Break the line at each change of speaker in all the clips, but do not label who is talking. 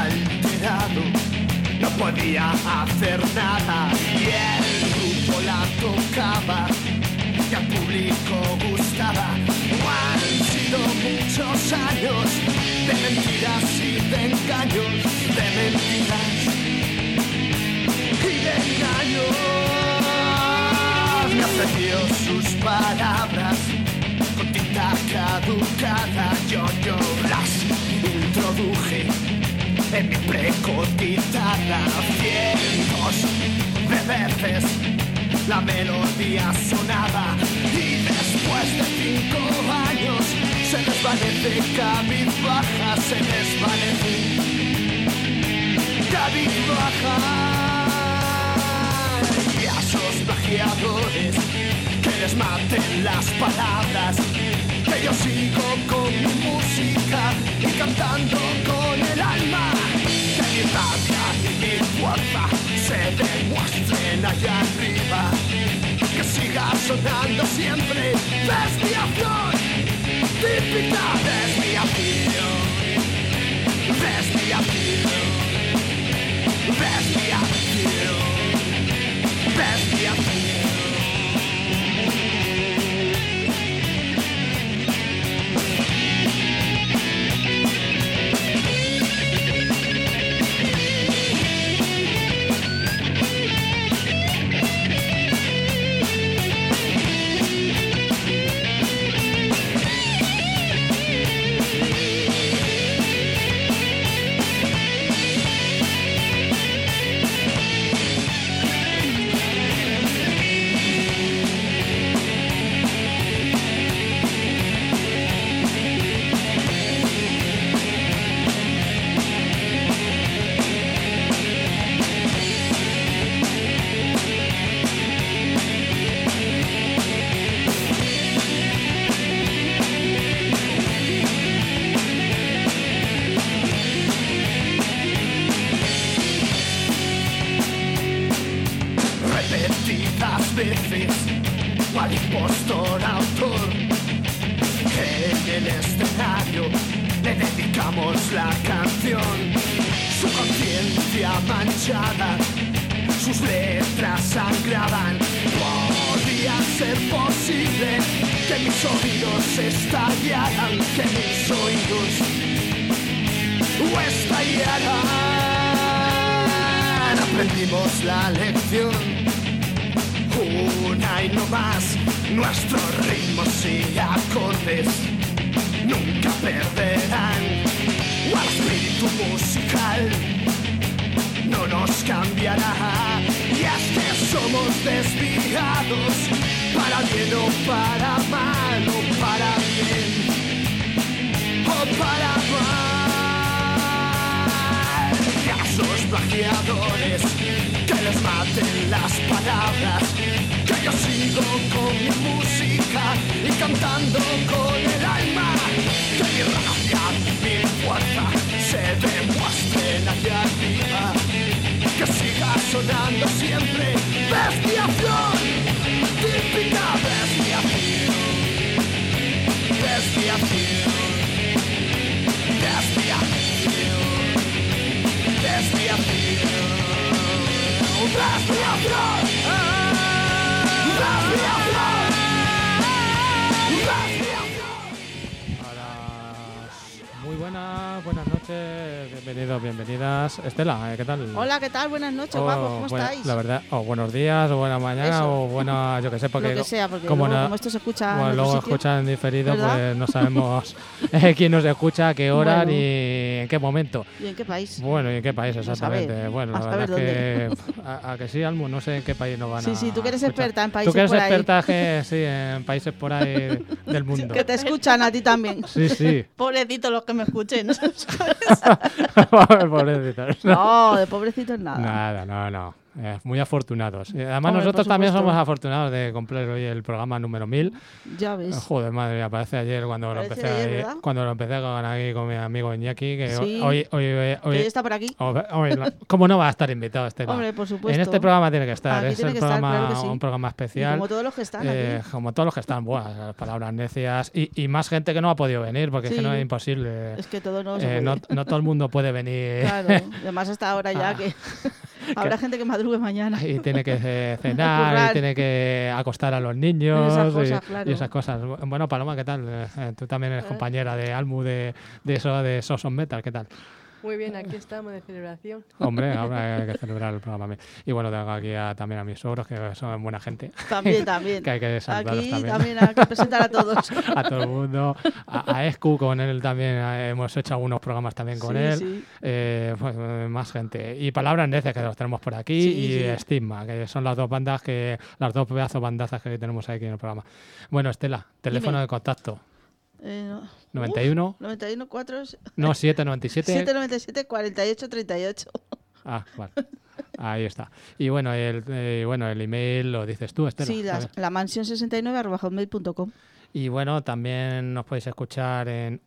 alterado, no podía hacer nada y el grupo la tocaba y al público gustaba. Han sido muchos años de mentiras y de engaños, de mentiras y de engaños. Me ofreció sus palabras con tinta caducada, yo las introduje en mi precotizada. Cientos de veces la melodía sonaba y después de 5 años se desvanece cabizbaja, se desvanece cabizbaja. Y a esos plagiadores que les maten las palabras, que yo sigo con mi música y cantando con el alma, que mi rabia y mi fuerza se demuestren allá arriba, que siga sonando siempre desviación, típica desviación, desviación, desviación, desviación. Veces, cual impostor autor, en el escenario le dedicamos la canción. Su conciencia manchada, sus letras sangraban. Podía ser posible que mis oídos estallaran, que mis oídos estallaran. Aprendimos la lección, una y no más, nuestros ritmos y acordes nunca perderán. Al espíritu musical no nos cambiará. Y es que somos desviados, para bien o para mal, o para bien o para mal. Y a esos plagiadores que les maten las palabras, que yo sigo con mi música y cantando con el alma, que mi rabia y mi fuerza se demuestren allá arriba, que siga sonando siempre desviación, típica desviación, desviación, desviación, desviación.
Muy buenas noches, bienvenidos, bienvenidas. Estela, ¿qué tal?
Hola, ¿qué tal? Buenas noches, guapos, ¿cómo estáis?
La verdad, buenos días, o buena mañana,
Eso.
o buena, yo que sé, porque
lo que sea, porque
como,
luego, como esto se escucha
como
en
luego
otro sitio,
escuchan diferido,
¿verdad?
pues no sabemos quién nos escucha, a qué hora,
Bueno.
ni en qué momento.
¿Y en qué país?
Bueno, ¿y en qué país
A
exactamente?
saber,
Bueno,
a
la
saber
verdad es que a que sí, Almu, no sé en qué país nos van a
Sí, tú que eres
escuchar.
experta en países
Tú que eres
por ahí.
experta sí, en países por ahí del mundo.
Que te escuchan a ti también.
Sí, sí.
Pobrecitos los que me escuchen.
Pobrecitos.
No, de pobrecitos nada.
Nada, no. Muy afortunados. Y además
Hombre,
nosotros
por
también
supuesto.
somos afortunados de cumplir hoy el programa número 1000.
Ya ves.
Joder, madre mía, parece ayer cuando lo
Parece
empecé
ayer,
ahí,
¿verdad?
cuando lo empecé con mi amigo Iñaki, que
Sí.
hoy
Que ya está por aquí.
¿cómo no va a estar invitado Estela?
Hombre, por supuesto.
En este programa tiene que estar,
Aquí
es
tiene
el
que estar,
programa,
claro que sí.
un programa
Y
especial.
como todos los que están aquí.
Como todos los que están, buah, palabras necias y más gente que no ha podido venir porque es que
Sí.
no es imposible.
Es que todo no se puede.
No todo el mundo puede venir.
Claro, además hasta ahora ya que habrá gente que madrugue mañana.
Y tiene que cenar, y
Currar.
tiene que acostar a los niños
Esas cosas,
y
claro.
esas cosas. Bueno, Paloma, ¿qué tal? Tú también eres compañera de Almu de Soson Metal, ¿qué tal?
Muy bien, aquí estamos de celebración.
Hombre, ahora hay que celebrar el programa. Y bueno, tengo aquí también a mis suegros, que son buena gente.
También.
Que hay que saludarlos
Aquí
también.
también hay que presentar a todos.
A todo el mundo. A Escu, con él también hemos hecho algunos programas también con
Sí,
él.
sí.
Pues, más gente. Y Palabras Necias, que los tenemos por aquí.
Sí,
y
sí.
Estigma, que son las dos bandas, las dos pedazos bandazas que tenemos aquí en el programa. Bueno, Estela, teléfono
Dime.
de contacto.
No.
91,
91 4
no, 797.
797 48 38.
Ah, vale. Ahí está. Y bueno, el email lo dices tú, Estela.
Sí, la mansión 69@hotmail.com.
Y bueno, también nos podéis escuchar en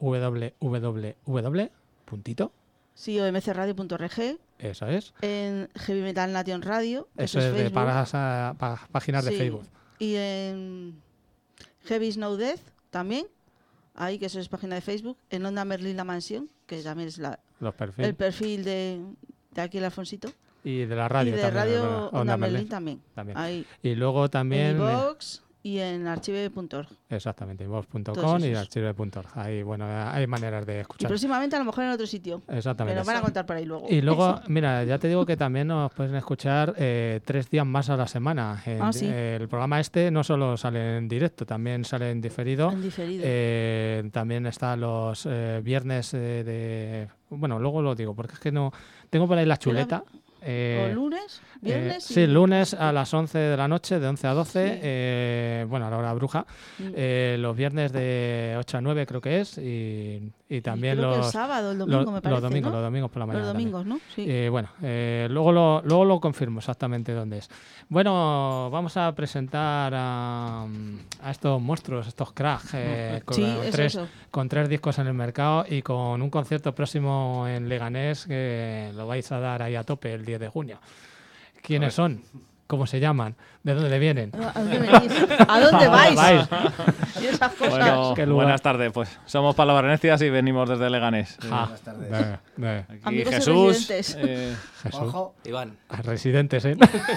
www. Puntito.
Sí, o mcradio.org.
Eso es.
En Heavy Metal Nation Radio. que
Eso es de
Facebook.
páginas de
Sí.
Facebook.
Y en Heavy Snow Death también. Ahí, que eso es página de Facebook. En Onda Merlín La Mansión, que también es
Los perfiles.
el perfil de aquí el Alfonsito.
Y de la radio
y de
también.
Radio
¿verdad?
Onda
Merlín.
Merlín también.
También.
Ahí.
Y luego también.
En iVoox y en archive.org.
Exactamente, inbox.com
Todos
y
esos.
archive.org. Ahí, bueno, hay maneras de
Y
escuchar.
próximamente a lo mejor en otro sitio. Que
Exactamente.
nos van a contar por ahí luego.
Y luego,
Eso.
mira, ya te digo que también nos pueden escuchar 3 días más a la semana.
Sí.
El programa no solo sale en directo, también sale en diferido.
En diferido.
También está los viernes Bueno, luego lo digo, porque es que no... Tengo por ahí la chuleta.
¿O lunes? ¿Viernes?
Sí, lunes a las 11 de la noche, de 11 a 12, bueno, a la hora bruja. Los viernes de 8 a 9 creo que es, y también
creo que
los...
el sábado, el domingo me parece,
los domingos,
¿no?
los domingos por la mañana.
Los domingos, ¿no? Sí.
Bueno, luego lo confirmo exactamente dónde es. Bueno, vamos a presentar a estos monstruos, estos cracks,
Sí, eso.
con 3 discos en el mercado y con un concierto próximo en Leganés que lo vais a dar ahí a tope el 10 de junio. ¿Quiénes son? ¿Cómo se llaman? ¿De dónde vienen?
¿A dónde venís? ¿A dónde vais? Y esas cosas.
Bueno,
Qué lugar.
buenas tardes. Pues somos Palabras Necias y venimos desde Leganés.
Buenas tardes.
Aquí
Amigos y
Jesús,
residentes.
Jesús.
Ojo.
Iván.
Residentes, ¿eh?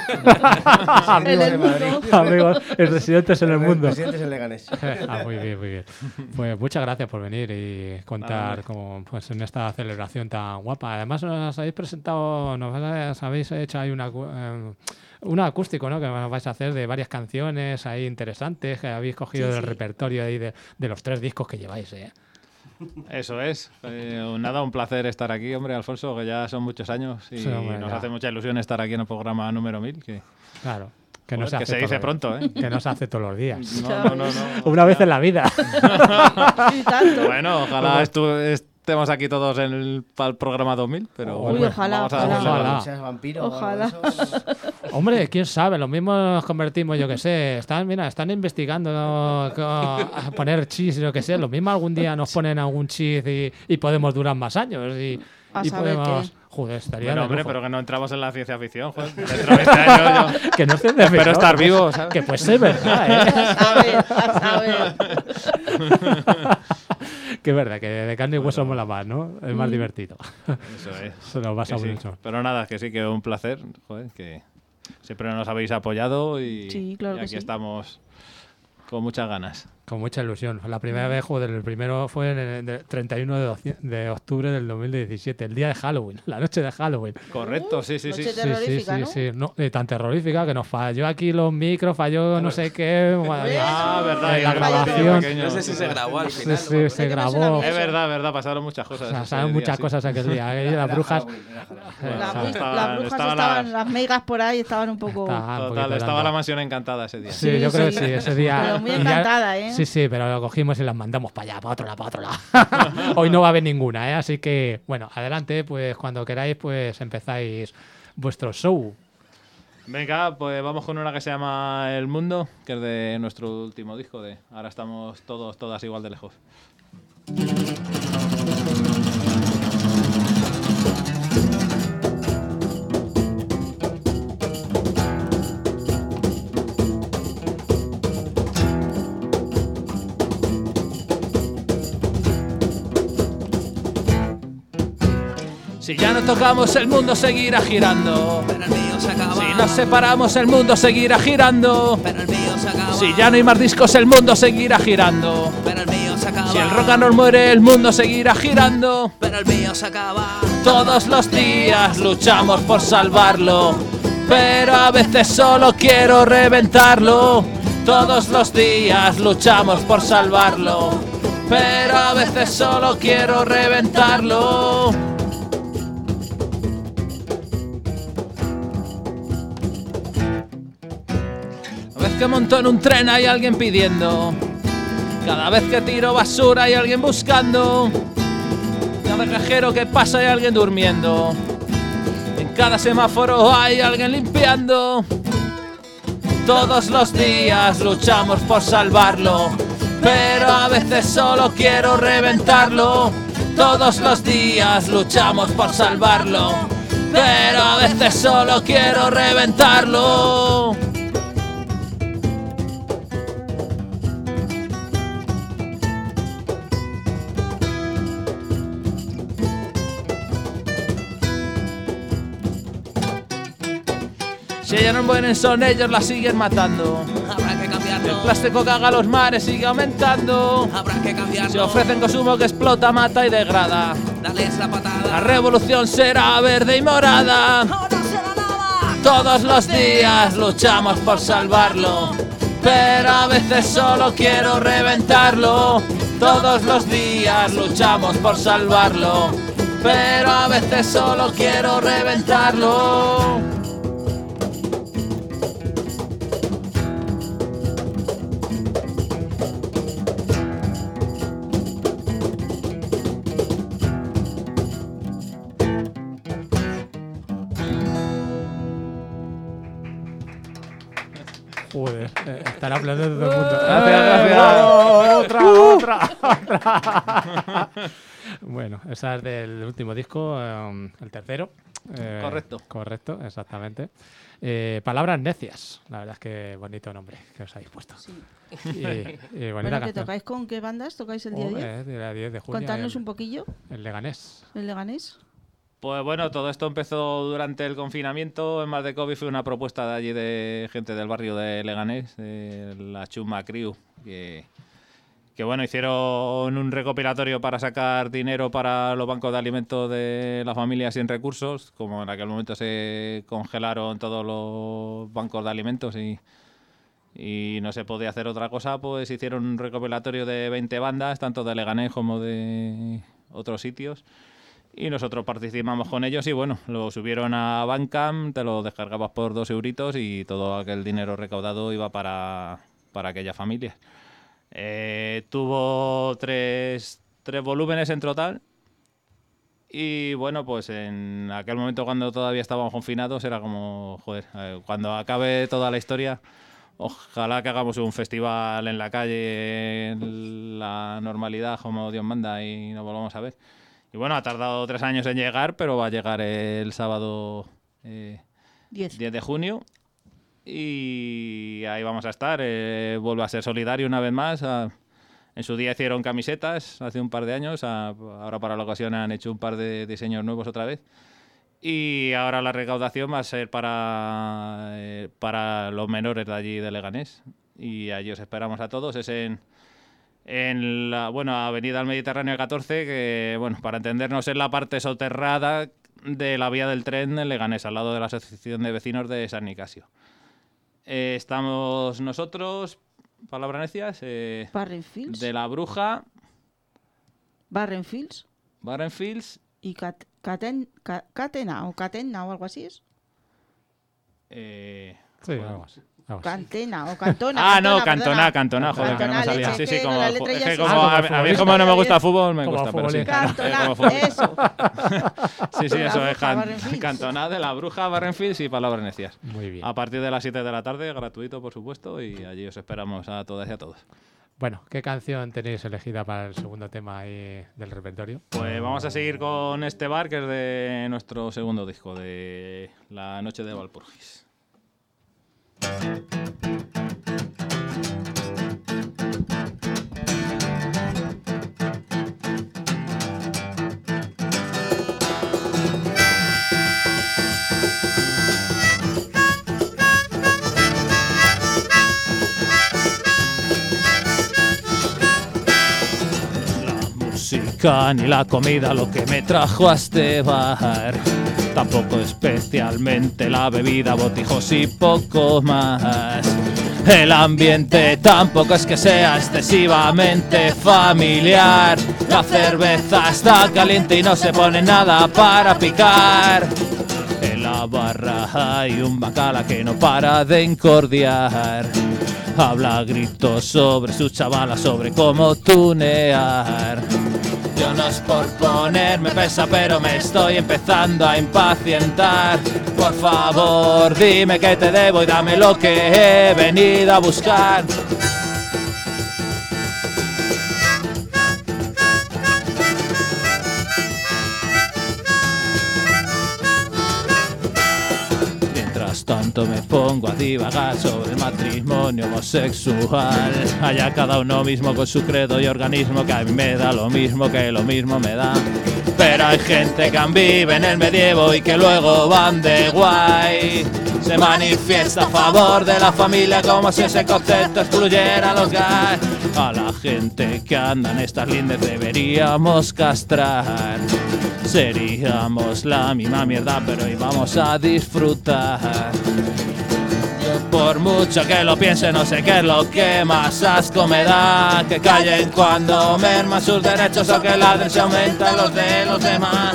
En el mundo.
Amigos, residentes en el mundo.
Presidentes en Leganés.
Muy bien, muy bien. Pues muchas gracias por venir y contar pues en esta celebración tan guapa. Además nos habéis presentado, nos habéis hecho ahí un acústico, ¿no? Que nos vais a hacer de varias canciones ahí interesantes que habéis cogido
Sí,
del
sí.
repertorio ahí de los 3 discos que lleváis, ¿eh?
Eso es. Nada, un placer estar aquí, hombre, Alfonso, que ya son muchos años y
Sí, hombre,
nos
ya.
hace mucha ilusión estar aquí en el programa número 1000. Que,
Claro. Que no
joder,
se
que
hace
se dice
todos-
pronto, ¿eh?
Que no se hace todos los días.
No.
Una vez en la vida.
Y tanto.
Bueno, ojalá estemos aquí todos para el programa 2000, pero
Uy,
bueno,
ojalá,
vamos a
ojalá.
celebrarlo.
Ojalá.
Seas vampiro o algo
Ojalá.
de eso.
Hombre, quién sabe, lo mismo nos convertimos, yo que sé. Están investigando a poner chis, yo que sé. Lo mismo algún día nos ponen algún chis y podemos durar más años. Y
saber
podemos.
qué.
Joder, estaría
Bueno,
de
hombre,
lujo.
pero que no entramos en la ciencia ficción, joder. Dentro de 20 años yo
Que no estén de
espero
verdad,
estar vivo, ¿sabes?
Que puede ser verdad, ¿eh?
A saber.
Que es verdad, que de carne y hueso mola más, ¿no? Es más divertido.
Eso es.
Se nos pasa
Que sí.
mucho.
Pero nada, que sí, que un placer, joder, que siempre nos habéis apoyado y,
Sí, claro
y
que
aquí
sí.
estamos con muchas ganas.
Con mucha ilusión. La primera vez, joder, el primero fue en el 31 de octubre del 2017, el día de Halloween, la noche de Halloween.
Correcto, sí, sí, sí.
noche terrorífica, ¿no?
Sí. No, tan terrorífica que nos falló aquí los micros, falló no sé qué. Bueno,
Ah, verdad,
la
y el
grabación.
pequeño.
No sé si se grabó al
Sí,
final.
sí,
¿no?
se
¿Qué pasó
grabó.
en
Es verdad, pasaron muchas cosas.
O sea,
ese
saben
día,
muchas
sí.
cosas aquel día. Ahí las brujas.
Las brujas estaban, las megas por ahí estaban un poco.
Total, estaba la mansión encantada ese día.
Sí,
Sí,
yo creo que
sí.
sí, ese día.
Pero muy
y ya-
encantada, ¿eh?
Sí, pero lo cogimos y las mandamos para allá, para otro lado, para otro lado. Hoy no va a haber ninguna, ¿eh? Así que, bueno, adelante, pues cuando queráis, pues empezáis vuestro show.
Venga, pues vamos con una que se llama El Mundo, que es de nuestro último disco de Ahora estamos todas igual de lejos. Si ya no tocamos, el mundo seguirá girando.
Pero el mío se acaba.
Si nos separamos, el mundo seguirá girando.
Pero el mío se acaba.
Si ya no hay más discos, el mundo seguirá girando.
Pero el mío se acaba.
Si el rock and roll muere, el mundo seguirá girando.
Pero el mío se acaba.
Todos los días luchamos por salvarlo, pero a veces solo quiero reventarlo. Todos los días luchamos por salvarlo, pero a veces solo quiero reventarlo. Cada vez que monto en un tren hay alguien pidiendo. Cada vez que tiro basura hay alguien buscando. Cada cajero que pasa hay alguien durmiendo. En cada semáforo hay alguien limpiando. Todos los días luchamos por salvarlo, pero a veces solo quiero reventarlo. Todos los días luchamos por salvarlo, pero a veces solo quiero reventarlo. Si ellas no mueren son ellos, la siguen matando.
Habrá que cambiarlo.
El plástico que haga los mares sigue aumentando.
Habrá que cambiarlo.
Se ofrecen consumo que explota, mata y degrada.
Dales la patada.
La revolución será verde y morada.
No será nada.
Todos los días luchamos por salvarlo, pero a veces solo quiero reventarlo. Todos los días luchamos por salvarlo, pero a veces solo quiero reventarlo.
Joder, estará hablando de todo el mundo.
Gracias.
Otra. Bueno, esa es del último disco, el tercero. Correcto, exactamente. Palabras necias. La verdad es que bonito nombre que os habéis puesto.
Sí.
Y bonita
Bueno, ¿que
canción.
tocáis con qué bandas? ¿Tocáis el día 10?
El 10 de junio.
Contadnos un poquillo,
El Leganés.
el Leganés.
Pues bueno, todo esto empezó durante el confinamiento. En Más de COVID fue una propuesta de allí de gente del barrio de Leganés, de la Chuma Crew, que bueno, hicieron un recopilatorio para sacar dinero para los bancos de alimentos de las familias sin recursos. Como en aquel momento se congelaron todos los bancos de alimentos y no se podía hacer otra cosa, pues hicieron un recopilatorio de 20 bandas, tanto de Leganés como de otros sitios. Y nosotros participamos con ellos y bueno, lo subieron a Bandcamp, te lo descargabas por 2 euritos y todo aquel dinero recaudado iba para aquellas familias. Tuvo tres volúmenes en total y bueno, pues en aquel momento cuando todavía estábamos confinados era como, joder, cuando acabe toda la historia, ojalá que hagamos un festival en la calle, en la normalidad como Dios manda y nos volvamos a ver. Y bueno, ha tardado 3 años en llegar, pero va a llegar el sábado 10 de junio. Y ahí vamos a estar. Vuelvo a ser solidario una vez más. En su día hicieron camisetas hace un par de años. Ahora para la ocasión han hecho un par de diseños nuevos otra vez. Y ahora la recaudación va a ser para los menores de allí de Leganés. Y allí os esperamos a todos. Es en la Avenida del Mediterráneo 14, que bueno, para entendernos es la parte soterrada de la vía del tren en Leganés, al lado de la Asociación de Vecinos de San Nicasio. Estamos nosotros, palabras necias,
Barrenfields.
de La Bruja,
Barrenfields
y
Catena o algo así es.
Sí, algo así. Vamos.
Cantena o Cantona.
Ah, no,
Cantona,
Cantona, joder, que no me
Cantona,
salía.
leche,
Sí,
que
como,
con la letra
es
ya
que
se
como
sabe.
a mí como no me gusta el fútbol, me
Como
gusta, pero sí.
futbolista.
Cantona,
como futbolista.
eso.
Sí,
La
eso es
Bruja Barrenfields.
Cantona de la Bruja Barrenfields y palabras necias.
Muy bien.
A partir de las 7 de la tarde, gratuito, por supuesto, y allí os esperamos a todas y a todos.
Bueno, ¿qué canción tenéis elegida para el segundo tema ahí del repertorio?
Pues vamos a seguir con este bar, que es de nuestro segundo disco, de La Noche de Valpurgis. Música ni la comida lo que me trajo a este bar, tampoco especialmente la bebida, botijos y poco más. El ambiente tampoco es que sea excesivamente familiar. La cerveza está caliente y no se pone nada para picar. En la barra hay un bacala que no para de encordiar. Habla a gritos sobre su chavala, sobre cómo tunear. Yo no es por ponerme pesa, pero me estoy empezando a impacientar. Por favor, dime qué te debo y dame lo que he venido a buscar. Mientras tanto me pongo a divagar sobre el matrimonio homosexual. Allá cada uno mismo con su credo y organismo, que a mí me da lo mismo que lo mismo me da. Pero hay gente que vive en el medievo y que luego van de guay. Se manifiesta a favor de la familia como si ese concepto excluyera a los gays. A la gente que anda en estas lindes deberíamos castrar. Seríamos la misma mierda, pero íbamos a disfrutar. Yo por mucho que lo piense no sé qué es lo que más asco me da. Que callen cuando merman sus derechos o que ladren si aumentan los de los demás.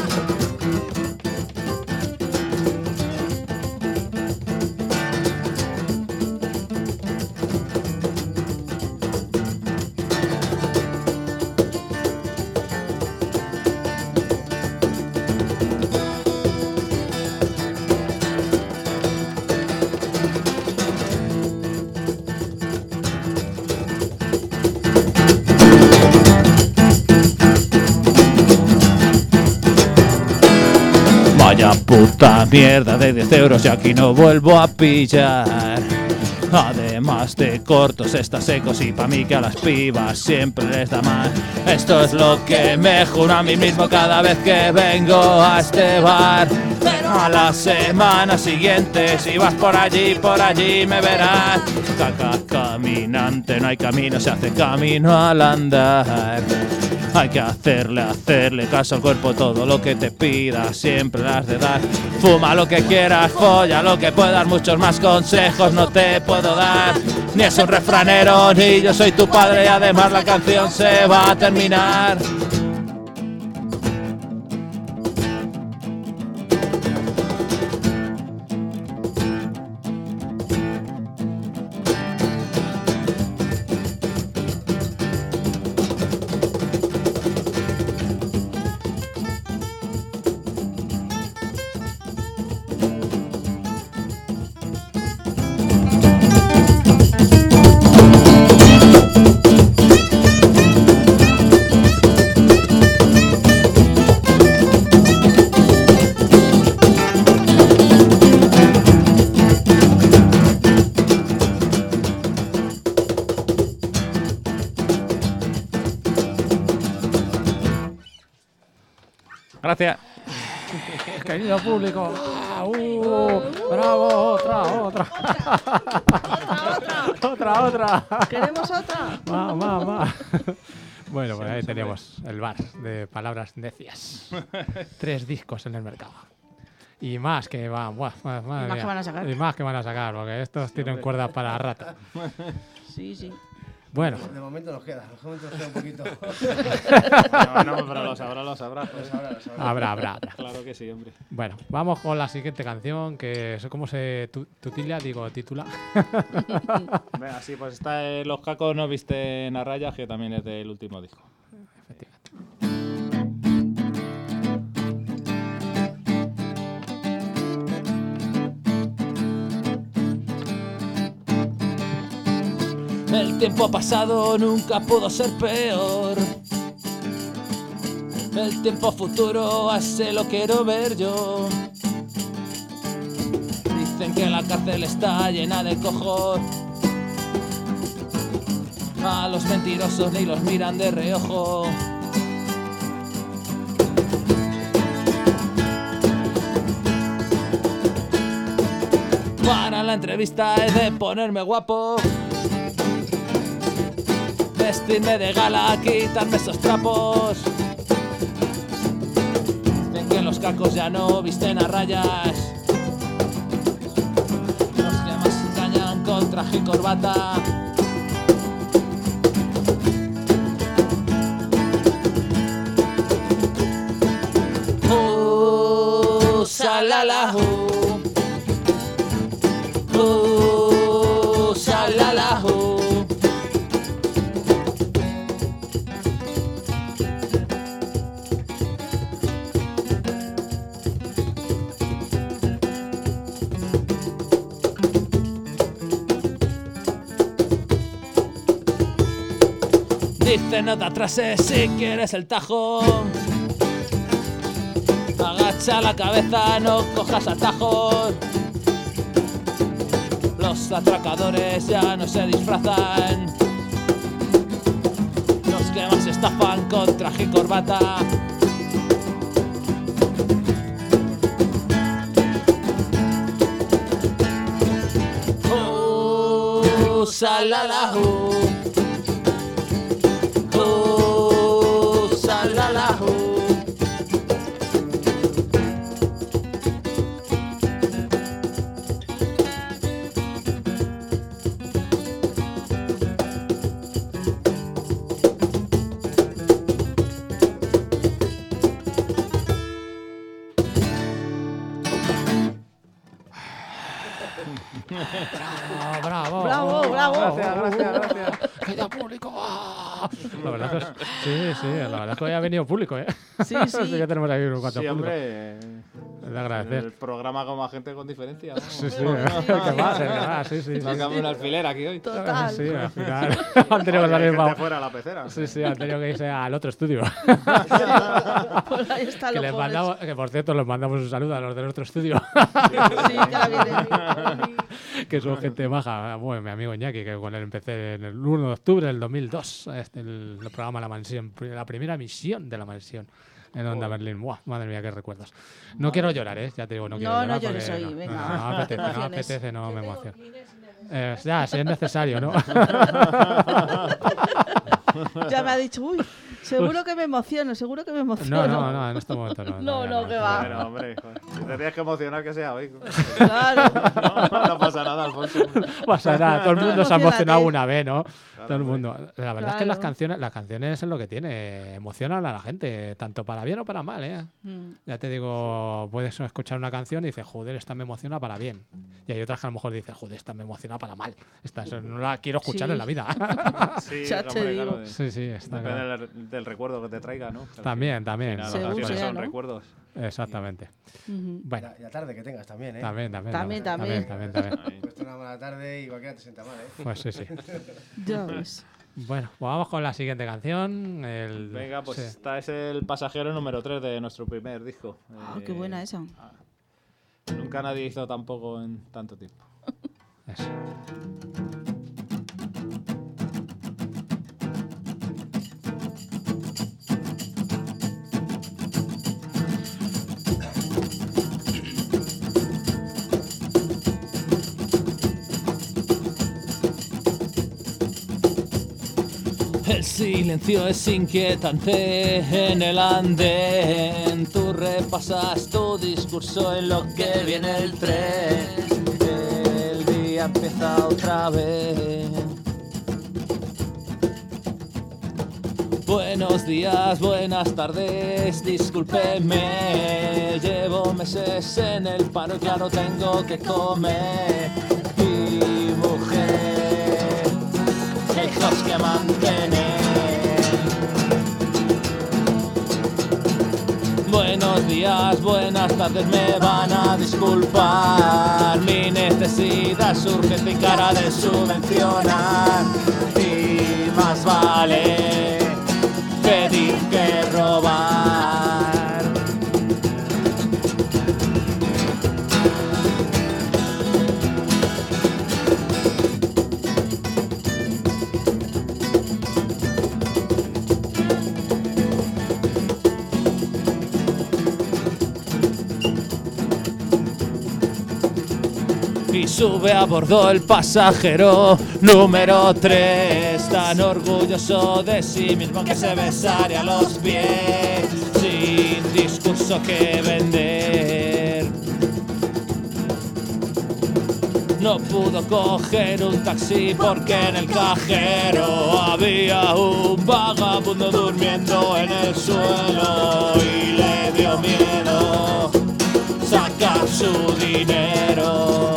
Vaya puta mierda de 10 euros y aquí no vuelvo a pillar. Además de cortos está secos y pa' mí que a las pibas siempre les da mal. Esto es lo que me juro a mí mismo cada vez que vengo a este bar. Pero a la semana siguiente si vas por allí me verás. Caca caminante, no hay camino, se hace camino al andar. Hay que hacerle caso al cuerpo, todo lo que te pida siempre le has de dar. Fuma lo que quieras, folla lo que puedas, muchos más consejos no te puedo dar. Ni es un refranero, ni yo soy tu padre y además la canción se va a terminar. Gracias.
Querido público. Bravo, otra. otra.
¿Queremos otra?
Va. Bueno, pues ahí tenemos el bar de palabras necias. 3 discos en el mercado. Y más que van, madre
más
mía.
que van a sacar.
Y más que van a sacar, porque estos tienen cuerda para rato.
Sí.
Bueno,
De momento nos queda un poquito.
No, pero lo sabrá.
Lo sabrá.
habrá.
Claro que sí, hombre.
Bueno, vamos con la siguiente canción, que es como se titula.
Venga, sí, pues está Los Cacos no visten a rayas, que también es del último disco.
Efectivamente.
El tiempo pasado nunca pudo ser peor. El tiempo futuro a ese lo quiero ver yo. Dicen que la cárcel está llena de cojos. A los mentirosos ni los miran de reojo. Para la entrevista he de ponerme guapo, vestirme de gala, quitarme esos trapos. Dicen que los cacos ya no visten a rayas. Los que más engañan con traje y corbata. Salalahu. Salalahu. Dice no te atrases si quieres el tajo. Agacha la cabeza, no cojas atajos. Los atracadores ya no se disfrazan. Los que más estafan con traje y corbata. Salalahu. Salalahu.
Bravo.
Gracias.
¡Queda público! ¡Ah! La verdad es que sí, la verdad es que hoy ha venido público, ¿eh?
Sí,
Sí
sí.
que tenemos ahí unos cuantos
Sí,
públicos.
hombre.
Es de agradecer.
El programa con más gente con diferencia, ¿no?
Sí, que va, sí.
Nos damos un alfiler aquí hoy.
Total.
Sí, al final han tenido que salir
Gente fuera la pecera.
Sí, han tenido que irse al otro estudio.
Pues ahí está
que
lo
les
pobres.
mandamos, que por cierto, les mandamos un saludo a los del otro estudio,
Sí, que la viene.
que son gente maja. Bueno, mi amigo Iñaki, que con él empecé en el 1 de octubre del 2002, el programa La Mansión, la primera emisión de La Mansión en Onda Berlín. Buah, madre mía, qué recuerdos. No quiero llorar, ya te digo, no quiero
No,
llorar.
no llores
porque
hoy, venga.
No apetece, no me emociona. Ya, si es necesario, ¿no?
Ya me ha dicho, uy, seguro que me emociono.
No, en este momento no.
No, que va.
Bueno, hombre, joder, si te tienes que emocionar que sea hoy.
Claro.
No pasa nada, Alfonso.
Pasa nada, todo el mundo se ha
Emocionate.
emocionado una vez, ¿no?
Claro,
Todo el mundo. La verdad es que
Claro.
las canciones es lo que tiene, emocionan a la gente, tanto para bien o para mal, ¿eh?
Mm.
Ya te digo, puedes escuchar una canción y dices, joder, esta me emociona para bien. Y hay otras que a lo mejor dices, joder, esta me emociona para mal. Esta no la quiero escuchar
Sí.
en la vida.
Sí,
Ya te
hombre,
digo.
claro.
Sí, está
Depende
claro.
del recuerdo que te traiga, ¿no?
También.
Al final,
Según
las canciones
sea,
son
¿no?
recuerdos.
Exactamente.
Ujú.
Bueno,
Y la tarde que tengas también, ¿eh?
también.
También.
Ahí.
Puesto una mala tarde y cualquiera te sienta mal, ¿eh?
Pues sí.
Ya ves.
Bueno, pues vamos con la siguiente canción.
Venga, pues
sí.
esta es el pasajero número 3 de nuestro primer disco.
Ah, qué buena esa.
Nunca nadie hizo tampoco en tanto tiempo.
Eso.
El silencio es inquietante en el andén. Tú repasas tu discurso en lo que viene el tren. El día empieza otra vez. Buenos días, buenas tardes, discúlpeme. Llevo meses en el paro y claro tengo que comer. Mi mujer, hijos que mantener. Buenos días, buenas tardes, me van a disculpar. Mi necesidad es urgente y cara de subvencionar. Y más vale pedir que robar. Y sube a bordo el pasajero número 3, tan orgulloso de sí mismo que se besaría los pies, sin discurso que vender. No pudo coger un taxi porque en el cajero había un vagabundo durmiendo en el suelo y le dio miedo sacar su dinero.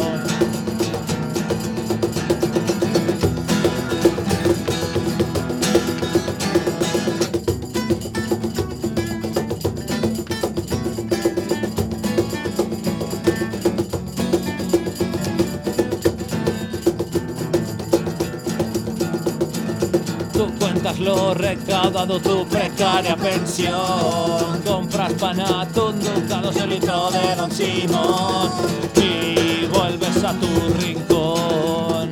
Tú cuentas lo recaudado, tu precaria pensión. Compras pan, atún, ducados, el litro de Don Simón y vuelves a tu rincón.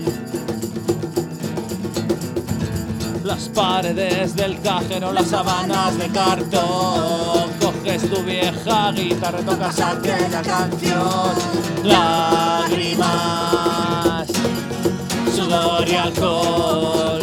Las paredes del cajero, las sábanas de cartón. Coges tu vieja guitarra, tocas aquella canción. Lágrimas, sudor y alcohol.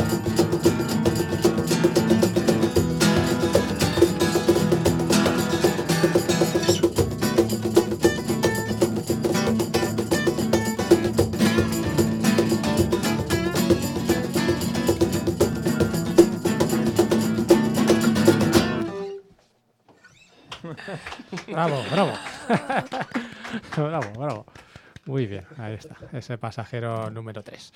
Bravo, bravo. Bravo, bravo. Muy bien, ahí está. Ese pasajero número 3.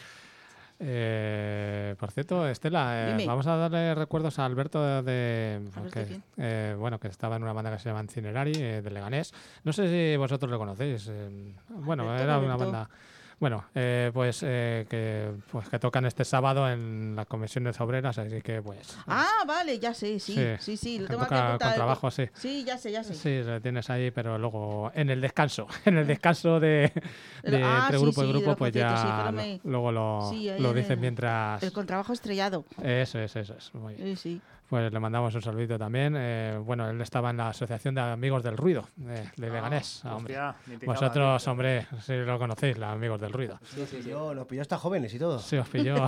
Por cierto, Estela,
Dime.
vamos a darle recuerdos a Alberto de
Alberto,
que, bueno, que estaba en una banda que se llama Incinerari, de Leganés. No sé si vosotros lo conocéis. Bueno,
Alberto,
era una
Alberto.
banda. Bueno, que tocan este sábado en las comisiones obreras, así que pues.
Ah, vale, ya sé, sí, sí, lo
que
tengo aquí
toca
apuntado.
con trabajo, sí.
Sí, ya sé, ya sé.
Sí, lo tienes ahí, pero luego en el descanso de entre
sí,
grupo y
sí, de
grupo,
los
pues
conciertos, sí,
ya
que no me-
luego
Sí, ahí
lo
en
dicen
el-
mientras.
El contrabajo estrellado.
Eso es. Muy bien.
Sí.
Pues le mandamos un saludito también. Bueno, él estaba en la Asociación de Amigos del Ruido de Leganés. Hombre.
Hostia, mítica
Vosotros, hombre, si lo conocéis, los Amigos del Ruido.
Nos pilló hasta jóvenes y todo.
Sí, os pilló.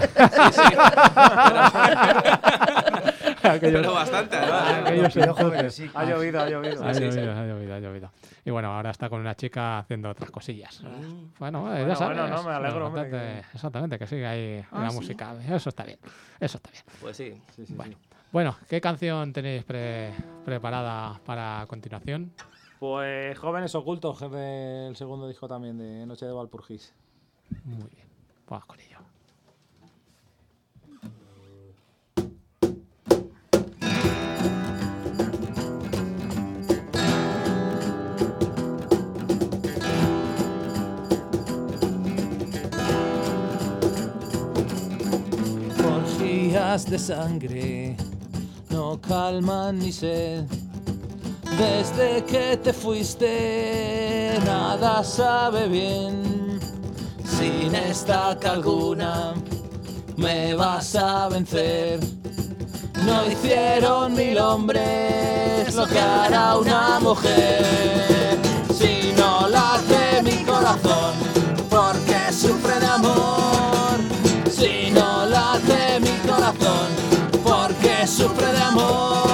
Pero bastante, además.
Nos pilló jóvenes, sí.
Ha llovido.
Ha llovido. Y bueno, ahora está con una chica haciendo otras cosillas. Bueno, ya sabes.
bueno, no, me alegro, hombre,
Exactamente, que sigue ahí en la
sí.
música. Eso está bien.
Pues sí.
Bueno, ¿qué canción tenéis preparada para continuación?
Pues Jóvenes Ocultos, del segundo disco también, de Noche de Valpurgis.
Muy bien, vamos con ello.
Orgías de sangre no calman ni sed. Desde que te fuiste nada sabe bien. Sin estaca alguna me vas a vencer. No hicieron 1000 hombres lo que hará una mujer. Si no late mi corazón porque sufre de amor. Si no late mi corazón porque sufre de amor.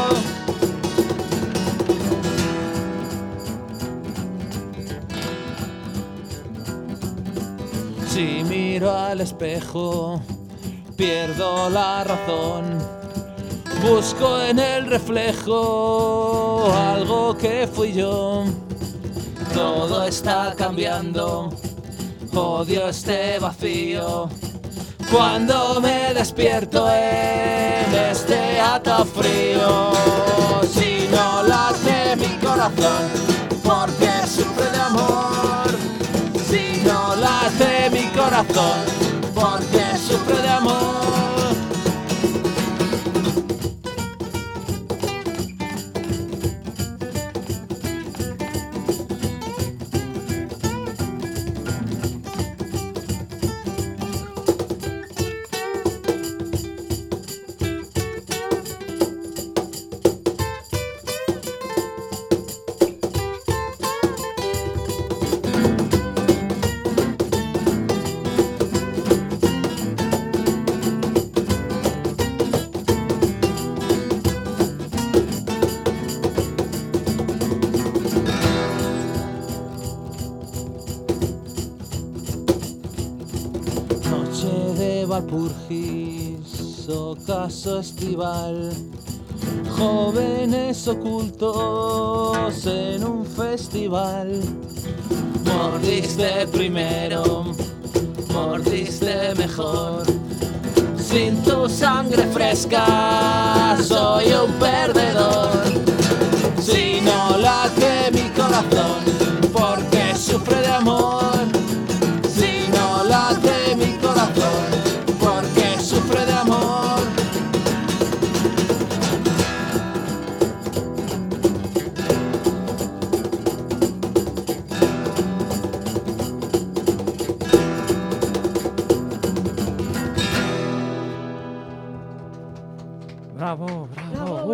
Si miro al espejo pierdo la razón. Busco en el reflejo algo que fui yo. Todo está cambiando, odio este vacío. Cuando me despierto en este atao frío, si no late mi corazón, porque sufre de amor. Si no late mi corazón, porque sufre de amor. Valpurgis, ocaso estival, jóvenes ocultos en un festival. Mordiste primero, mordiste mejor. Sin tu sangre fresca soy un perdedor. Si no late mi corazón, porque sufre de amor. Si no late mi corazón, porque sufre de amor.
Bravo, bravo.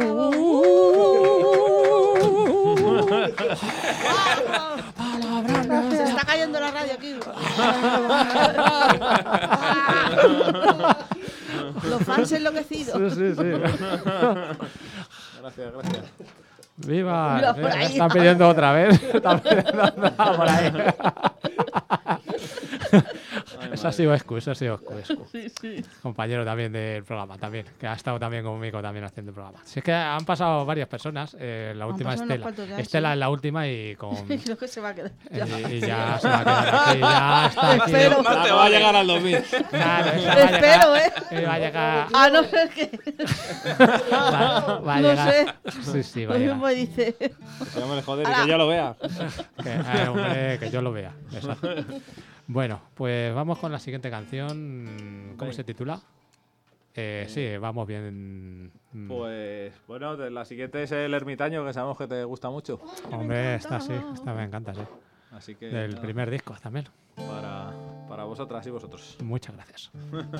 Se está cayendo la radio aquí. Los fans enloquecidos.
Sí.
Gracias.
Viva.
Mira, por ahí.
Están pidiendo otra vez. Están pidiendo otra por ahí. Eso ha sido Escu.
Sí.
Compañero también del programa, también, que ha estado también conmigo también haciendo el programa. Si es que han pasado varias personas, la última
pasado unos
Estela.
cuantos ya,
Estela
sí.
es la última y con...
Creo que se va a quedar.
y ya se va a quedar aquí, ya está aquí.
Espero.
Marte va a llegar al 2000.
Claro, esa va a
Espero,
llegar, va a llegar...
A no ser que.
Va a
No
llegar.
sé.
Sí, va
Lo
a llegar.
mismo dice.
Que no me joder y que yo lo vea.
Hombre, que yo lo vea. Exacto. Bueno, pues vamos con la siguiente canción. ¿Cómo se titula? Sí, vamos bien.
Pues bueno, la siguiente es El Ermitaño, que sabemos que te gusta mucho.
Hombre, esta me encanta, sí.
Así que
Del
nada,
primer disco también.
para vosotras y vosotros.
Muchas gracias.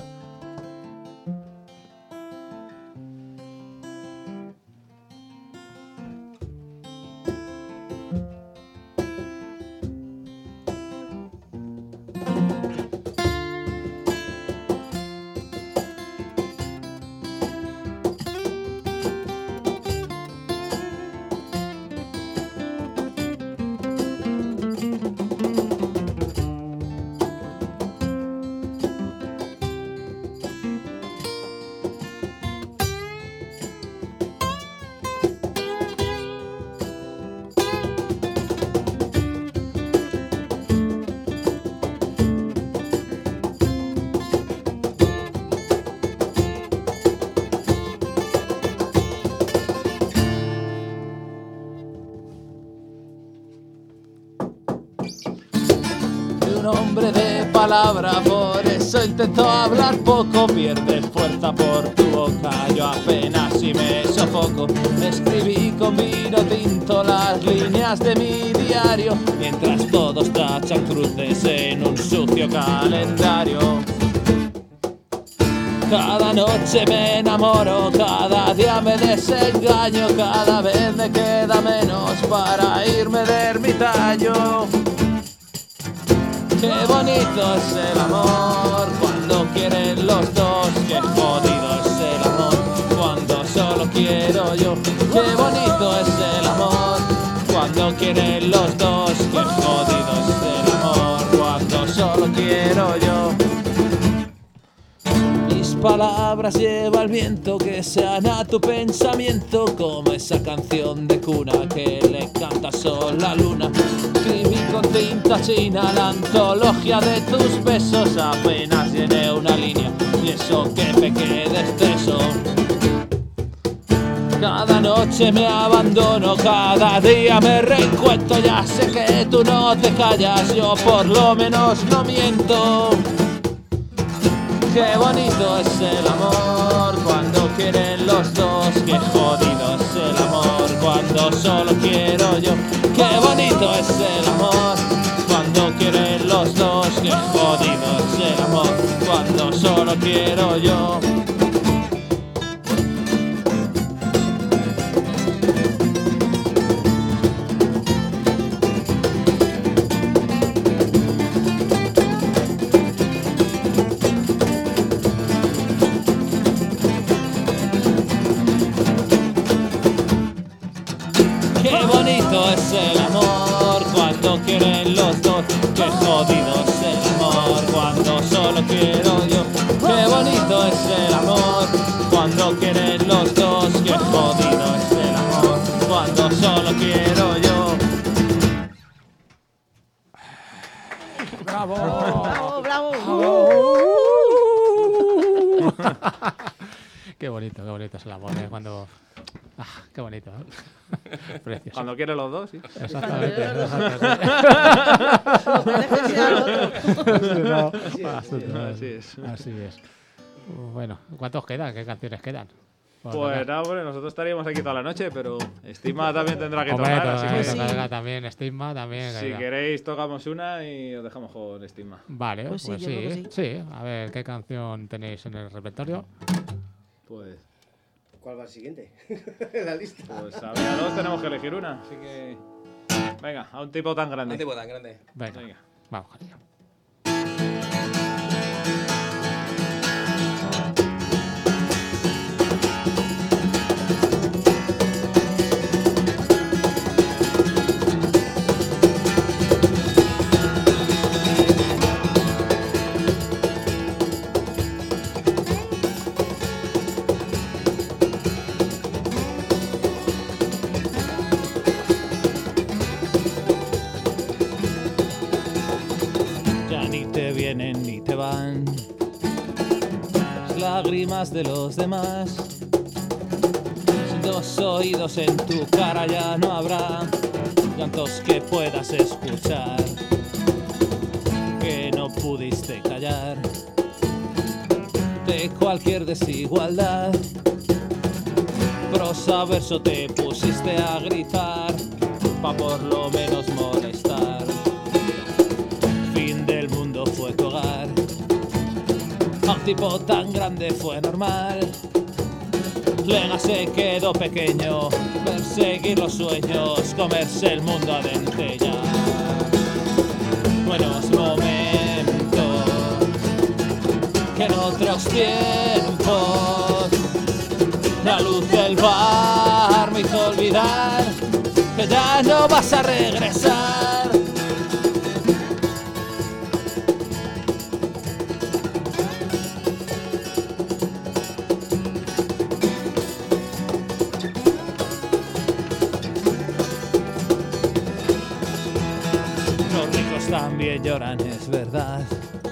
Hombre de palabra, por eso intento hablar poco. Pierdes fuerza por tu boca, yo apenas si me sofoco. Escribí con vino tinto las líneas de mi diario, mientras todos tachan cruces en un sucio calendario. Cada noche me enamoro, cada día me desengaño, cada vez me queda menos para irme de ermitaño. Qué bonito es el amor cuando quieren los dos. Qué jodido es el amor cuando solo quiero yo. Qué bonito es el amor cuando quieren los dos. Qué jodido es el amor cuando solo quiero yo. Mis palabras lleva el viento que sana tu pensamiento, como esa canción de cuna que le canta sol la luna. Escribí con tinta china la antología de tus besos, apenas llené una línea y eso que pequé de exceso. Cada noche me abandono, cada día me reencuentro, ya sé que tú no te callas, yo por lo menos no miento. Qué bonito es el amor cuando quieren los dos, qué jodido es el amor cuando solo quiero yo. Qué bonito es el amor cuando quieren los dos, qué jodido es el amor cuando solo quiero yo. Es el amor cuando quieren los dos, qué jodido es el amor cuando solo quiero yo. Qué bonito es el amor cuando quieren los dos, qué jodido es el amor cuando solo quiero yo.
¡Bravo!
¡Bravo, bravo!
Qué bonito es el amor, cuando... qué bonito, ¿eh? Precioso.
Cuando quieren los dos, sí.
Exactamente. Así es. Bueno, ¿cuántos quedan? ¿Qué canciones quedan?
Pues nada, hombre, nosotros estaríamos aquí toda la noche, pero Estigma también tendrá que
Hombre,
tocar. Así que
también, Estigma también.
si queréis, tocamos una y os dejamos con Estigma.
Vale,
Pues
pues
sí, yo creo que
sí. A ver, ¿qué canción tenéis en el repertorio?
Pues
¿Cuál va el siguiente? La lista.
Pues a ver, a dos tenemos que elegir una, así que... Venga, a un tipo tan grande.
Un tipo tan grande.
Venga,
Venga.
vamos, Jalía.
Ni te van las lágrimas de los demás. Sin dos oídos en tu cara ya no habrá llantos que puedas escuchar, que no pudiste callar de cualquier desigualdad. Prosa verso te pusiste a gritar pa' por lo menos molestar. Fin del mundo fue tu hogar, a un tipo tan grande fue normal. Lega se quedó pequeño, perseguir los sueños, comerse el mundo a dentella. Buenos momentos que en otros tiempos la luz del bar me hizo olvidar que ya no vas a regresar. Los ricos también lloran, es verdad,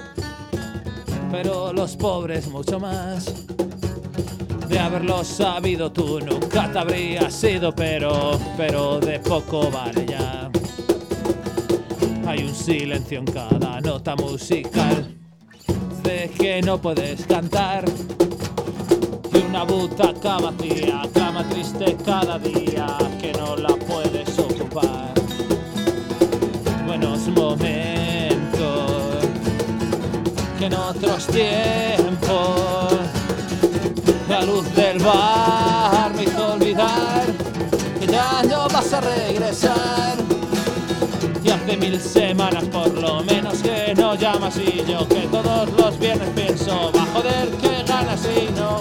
pero los pobres mucho más. De haberlo sabido tú nunca te habrías sido, pero de poco vale ya. Hay un silencio en cada nota musical de que no puedes cantar, y una butaca vacía clama triste cada día que no la puedes ocupar. Buenos momentos que en otros tiempos la luz del bar me hizo olvidar que ya no vas a regresar. Y hace 1000 semanas por lo menos que no llamas, y yo que todos los viernes pienso, va joder que ganas y no.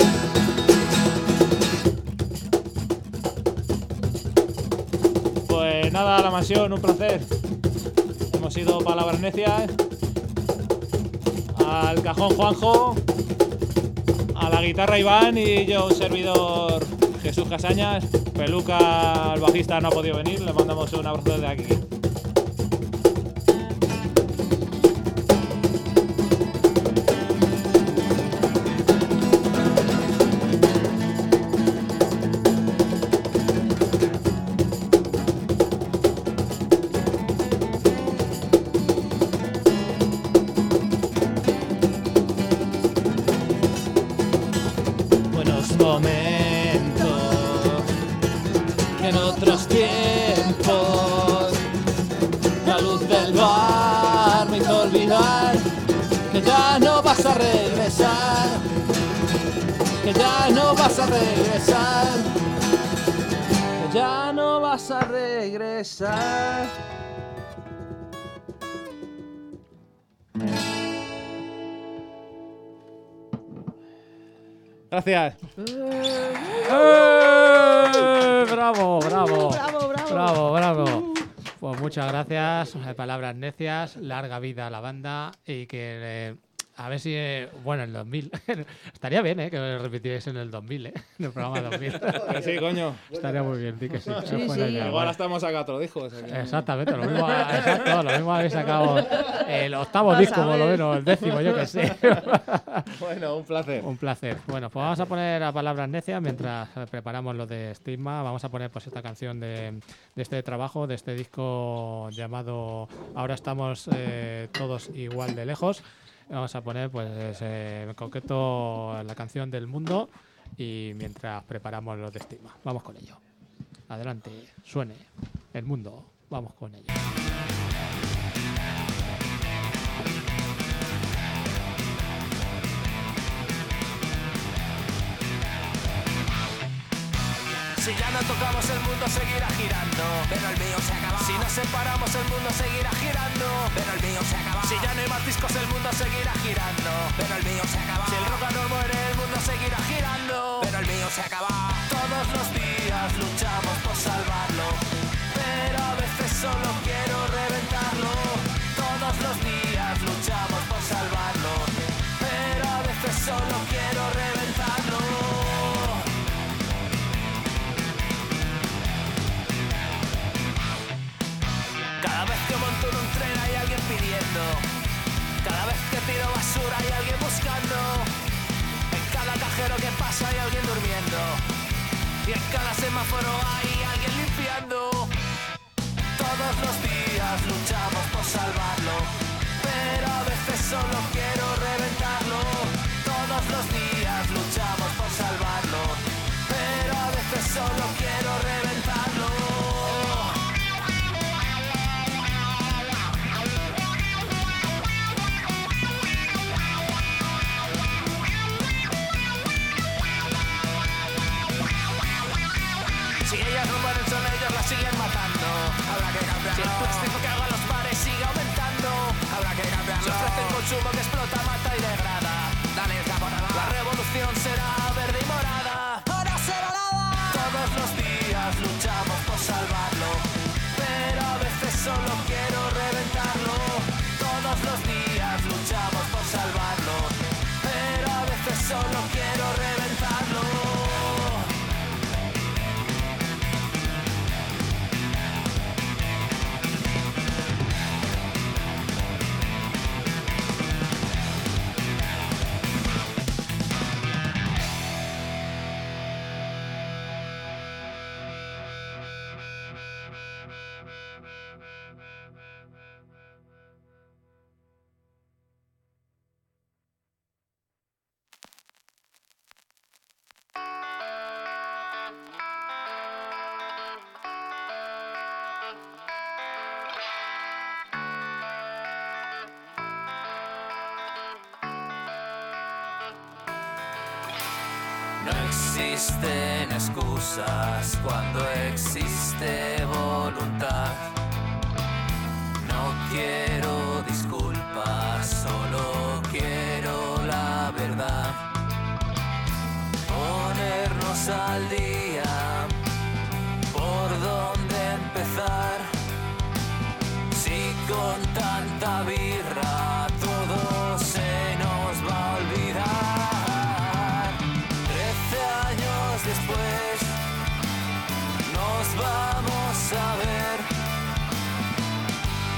Pues nada, la mansión, un placer. Hemos ido palabras necias, al cajón Juanjo, A la guitarra Iván y yo, un servidor Jesús Casañas. Peluca, el bajista, no ha podido venir, le mandamos un abrazo desde aquí.
En otros tiempos, la luz del bar me hizo olvidar que ya no vas a regresar, que ya no vas a regresar, que ya no vas a regresar.
Gracias.
¡Bravo, bravo!
Bravo, bravo.
¡Bravo, bravo! Pues muchas gracias. Palabras necias. Larga vida a la banda. Y que a ver si, bueno, en el 2000. Estaría bien, que lo repitierais en el 2000, en el programa 2000.
Sí, coño.
Estaría muy bien, di que sí.
Sí, sí.
Igual estamos a 4 discos.
Exactamente, lo mismo habéis sacado el octavo disco, por lo menos, el 10º, yo que sé.
Bueno, un placer.
Un placer. Bueno, pues vamos a poner a palabras necias mientras preparamos lo de Stigma. Vamos a poner pues esta canción de este trabajo, de este disco llamado Ahora estamos todos igual de lejos. Vamos a poner pues en concreto la canción del mundo y mientras preparamos lo de Stigma. Vamos con ello. Adelante, suene el mundo. Vamos con ello.
Si ya no tocamos el mundo seguirá girando, pero el mío se acaba. Si nos separamos el mundo seguirá girando, pero el mío se acaba. Si ya no hay más discos el mundo seguirá girando, pero el mío se acaba. Si el rock and roll muere el mundo seguirá girando, pero el mío se acaba. Todos los días luchamos por salvarlo, pero a veces solo quiero reventarlo. Todos los días luchamos por salvarlo, pero a veces solo quiero reventarlo. Cada vez que monto en un tren hay alguien pidiendo, cada vez que tiro basura hay alguien buscando, en cada cajero que pasa hay alguien durmiendo, y en cada semáforo hay alguien limpiando. Todos los días luchamos por salvarlo, pero a veces solo quiero reventarlo. Todos los días luchamos por salvarlo, pero a veces solo quiero reventarlo. Si ellas no mueren son ellos, las siguen matando. Habrá que cambiarlo. Si el plástico que haga los bares sigue aumentando, habrá que cambiarlo. Si ofrecen consumo que explota, mata y degrada, dale el caponada. La revolución será verde y morada. Ahora será nada. Todos los días luchamos por salvarlo, pero a veces solo quiero reventarlo. Todos los días luchamos por salvarlo, pero a veces solo quiero reventarlo. No existen excusas cuando existe voluntad. No quiero disculpas, solo quiero la verdad. Ponernos al día, ¿por dónde empezar? Si con tanta birra todo se nos va a olvidar.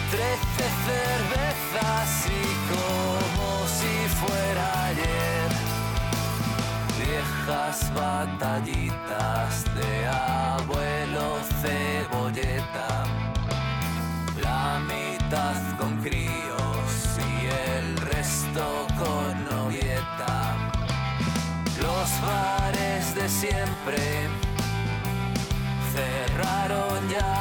13 cervezas y como si fuera ayer, viejas batallitas de abuelo cebolleta, la mitad con críos y el resto con novieta. Los bares de siempre cerraron ya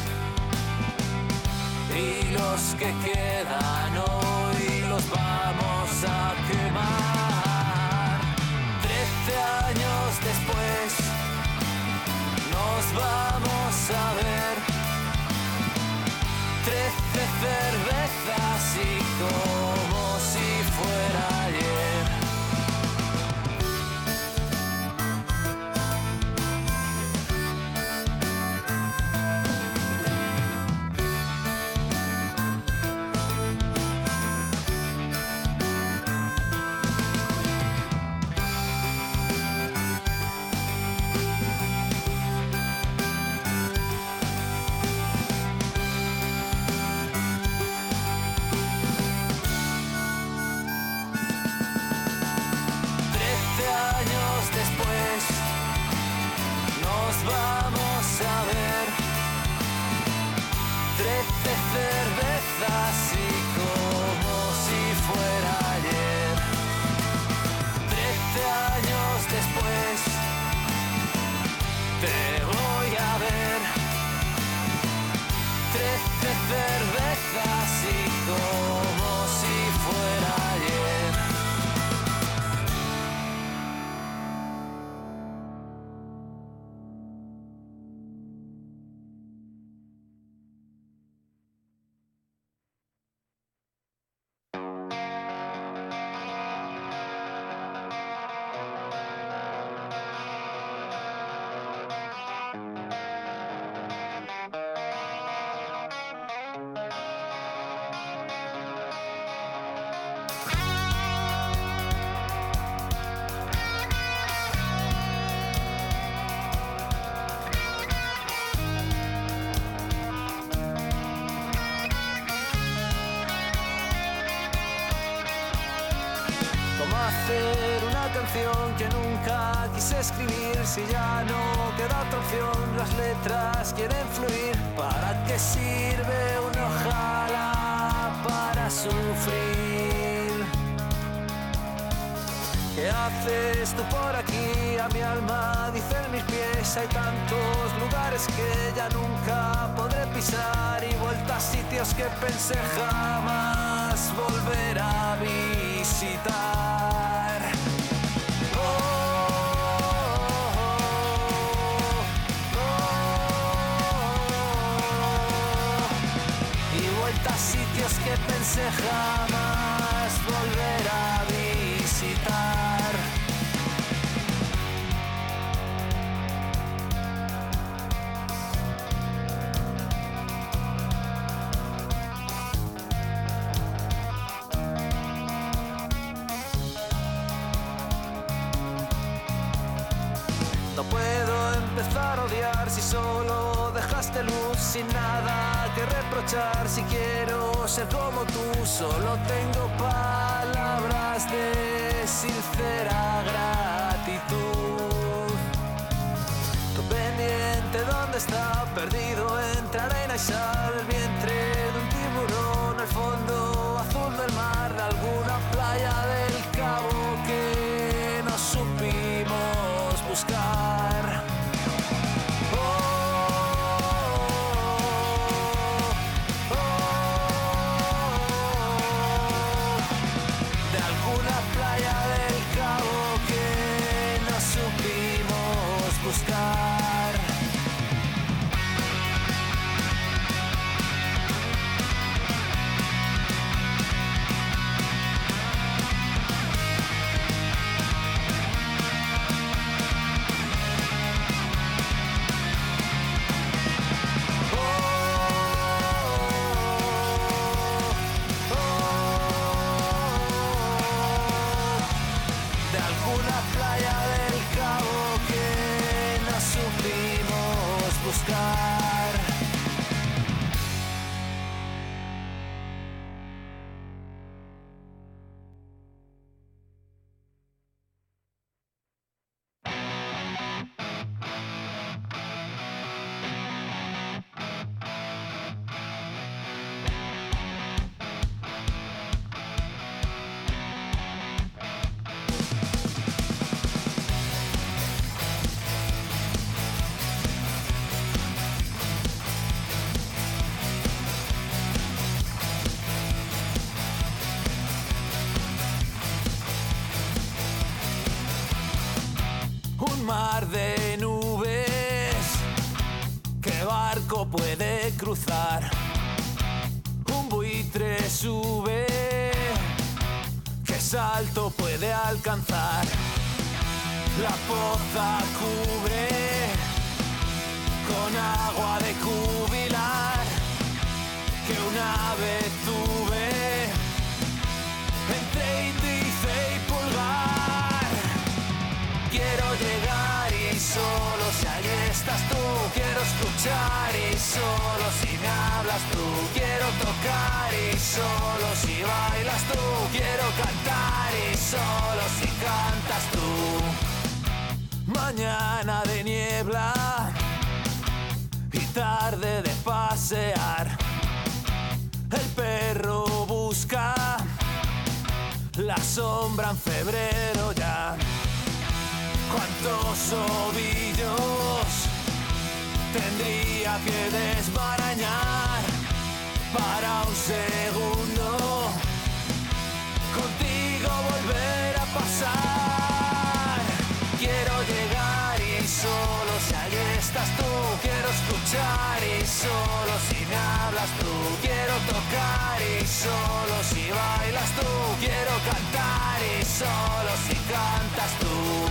y los que quedan hoy los vamos a quemar. 13 años después nos vamos a ver. 13 cervezas y como si fuera ayer. Vamos a ver 13 cervezas y como si fuera ayer. 13 años después te voy a ver. 13 cervezas y como si fuera ayer. Que nunca quise escribir, si ya no queda otra opción, las letras quieren fluir. ¿Para qué sirve una hojalata para sufrir? ¿Qué haces tú por aquí? A mi alma dicen mis pies, hay tantos lugares que ya nunca podré pisar y vueltas a sitios que pensé jamás volver a visitar. Sitios que pensé jamás volver a visitar. No puedo empezar a odiar si solo dejaste luz sin nada que reprochar. Si quiero ser como tú, solo tengo palabras de sincera gratitud. Tu pendiente, ¿dónde está? Perdido entre arena y sal, el vientre de un tiburón, el fondo azul del mar, de alguna playa del Cabo que no supimos buscar. Buscar. De alguna playa del Cabo que no supimos buscar.
un mar de nubes, ¿qué barco puede cruzar? Un buitre sube, ¿qué salto puede alcanzar? La poza cubre con agua de cubilar, que una vez tuve entre índice y pulgar. Quiero llegar y solo si ahí estás tú, quiero escuchar y solo si me hablas tú, quiero tocar y solo si bailas tú, quiero cantar y solo si cantas tú. Mañana de niebla y tarde de pasear, el perro busca la sombra en febrero ya. ¿Cuántos ovillos tendría que desmarañar para un segundo contigo volver a pasar? Quiero llegar y solo si ahí estás tú, quiero escuchar y solo si me hablas tú, quiero tocar y solo si bailas tú, quiero cantar y solo si cantas tú.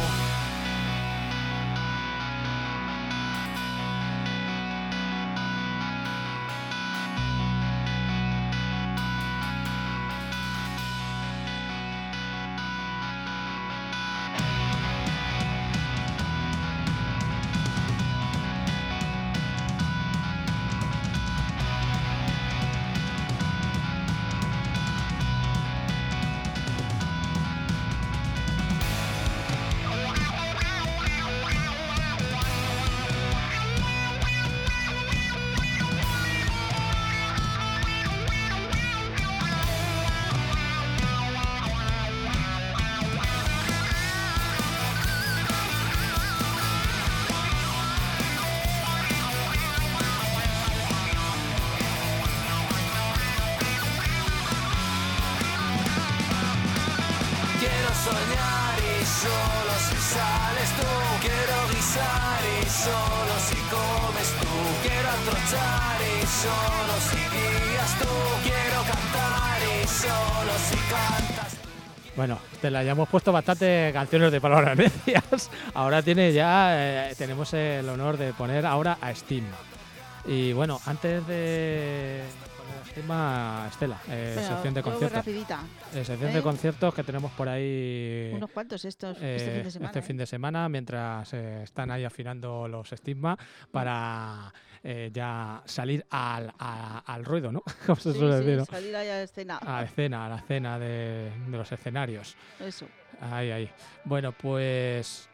Soñar y solo si sales tú, quiero guisar y solo si comes tú, quiero atrochar y solo si guías tú, quiero cantar y solo si cantas tú.
Bueno, te la hayamos puesto bastante canciones de palabras necias. Ahora tenemos el honor de poner ahora a Steam. Y bueno, antes de poner a Steam, a Estela, sección de conciertos.
Rapidita.
Sección de conciertos que tenemos por ahí.
Unos cuantos este fin de semana.
Este fin de semana, mientras están ahí afinando los Stigma para ya salir al ruido, ¿no? Como se suele decir, ¿no?
Salir ahí a la escena.
A la escena de los escenarios.
Eso.
Ahí. Bueno, pues.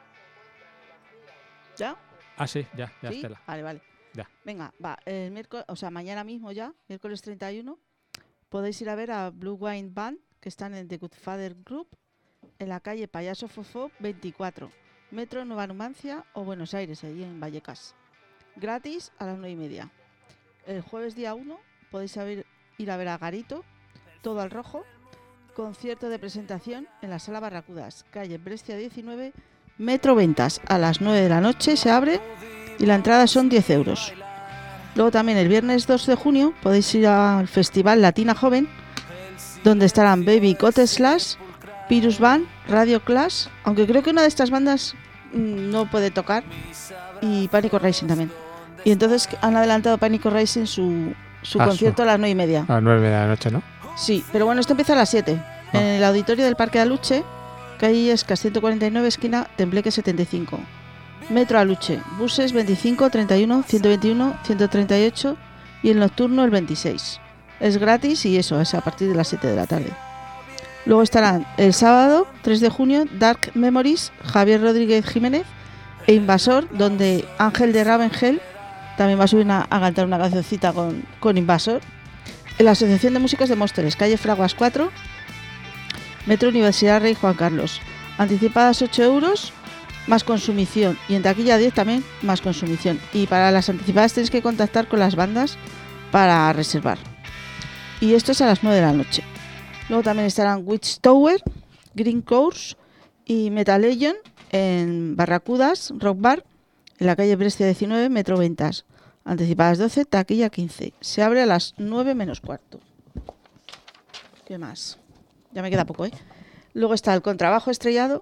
¿Ya?
Ah, sí, ya,
¿Sí?
Estela.
Vale.
Ya.
Venga, va, el miércoles, o sea, mañana mismo ya, miércoles 31, podéis ir a ver a Blue Wine Band, que están en The Good Father Group, en la calle Payaso Fofó 24, Metro Nueva Numancia o Buenos Aires, allí en Vallecas. Gratis a las 9:30. El jueves día 1 podéis ir a ver a Garito, Todo al Rojo, concierto de presentación en la Sala Barracudas, calle Brescia 19, Metro Ventas. A las 9 de la noche se abre y la entrada son 10 euros. Luego también el viernes 2 de junio podéis ir al Festival Latina Joven, donde estarán Baby Cote Slash, Pirus Band, Radio Clash, aunque creo que una de estas bandas no puede tocar, y Pánico Rising también. Y entonces han adelantado Pánico Rising su concierto a las 9:30.
A las 9 de la noche, ¿no?
Sí, pero bueno, esto empieza a las 7, en el auditorio del Parque de Aluche, calle Escas 149, esquina Tembleque 75. Metro Aluche, buses 25, 31, 121, 138 y el nocturno el 26. Es gratis y eso, es a partir de las 7 de la tarde. Luego estarán el sábado 3 de junio Dark Memories, Javier Rodríguez Jiménez e Invasor, donde Ángel de Ravengel también va a subir a cantar una cancioncita con Invasor. En la Asociación de Músicos de Móstoles, calle Fraguas 4, Metro Universidad Rey Juan Carlos. Anticipadas 8 euros más consumición, y en taquilla 10 también más consumición. Y para las anticipadas tenéis que contactar con las bandas para reservar. Y esto es a las 9 de la noche. Luego también estarán Witch Tower, Green Course y Metal Legend en Barracudas, Rock Bar, en la calle Brescia 19, metro Ventas. Anticipadas 12, taquilla 15. Se abre a las 9 menos cuarto. ¿Qué más? Ya me queda poco, ¿eh? Luego está el Contrabajo Estrellado.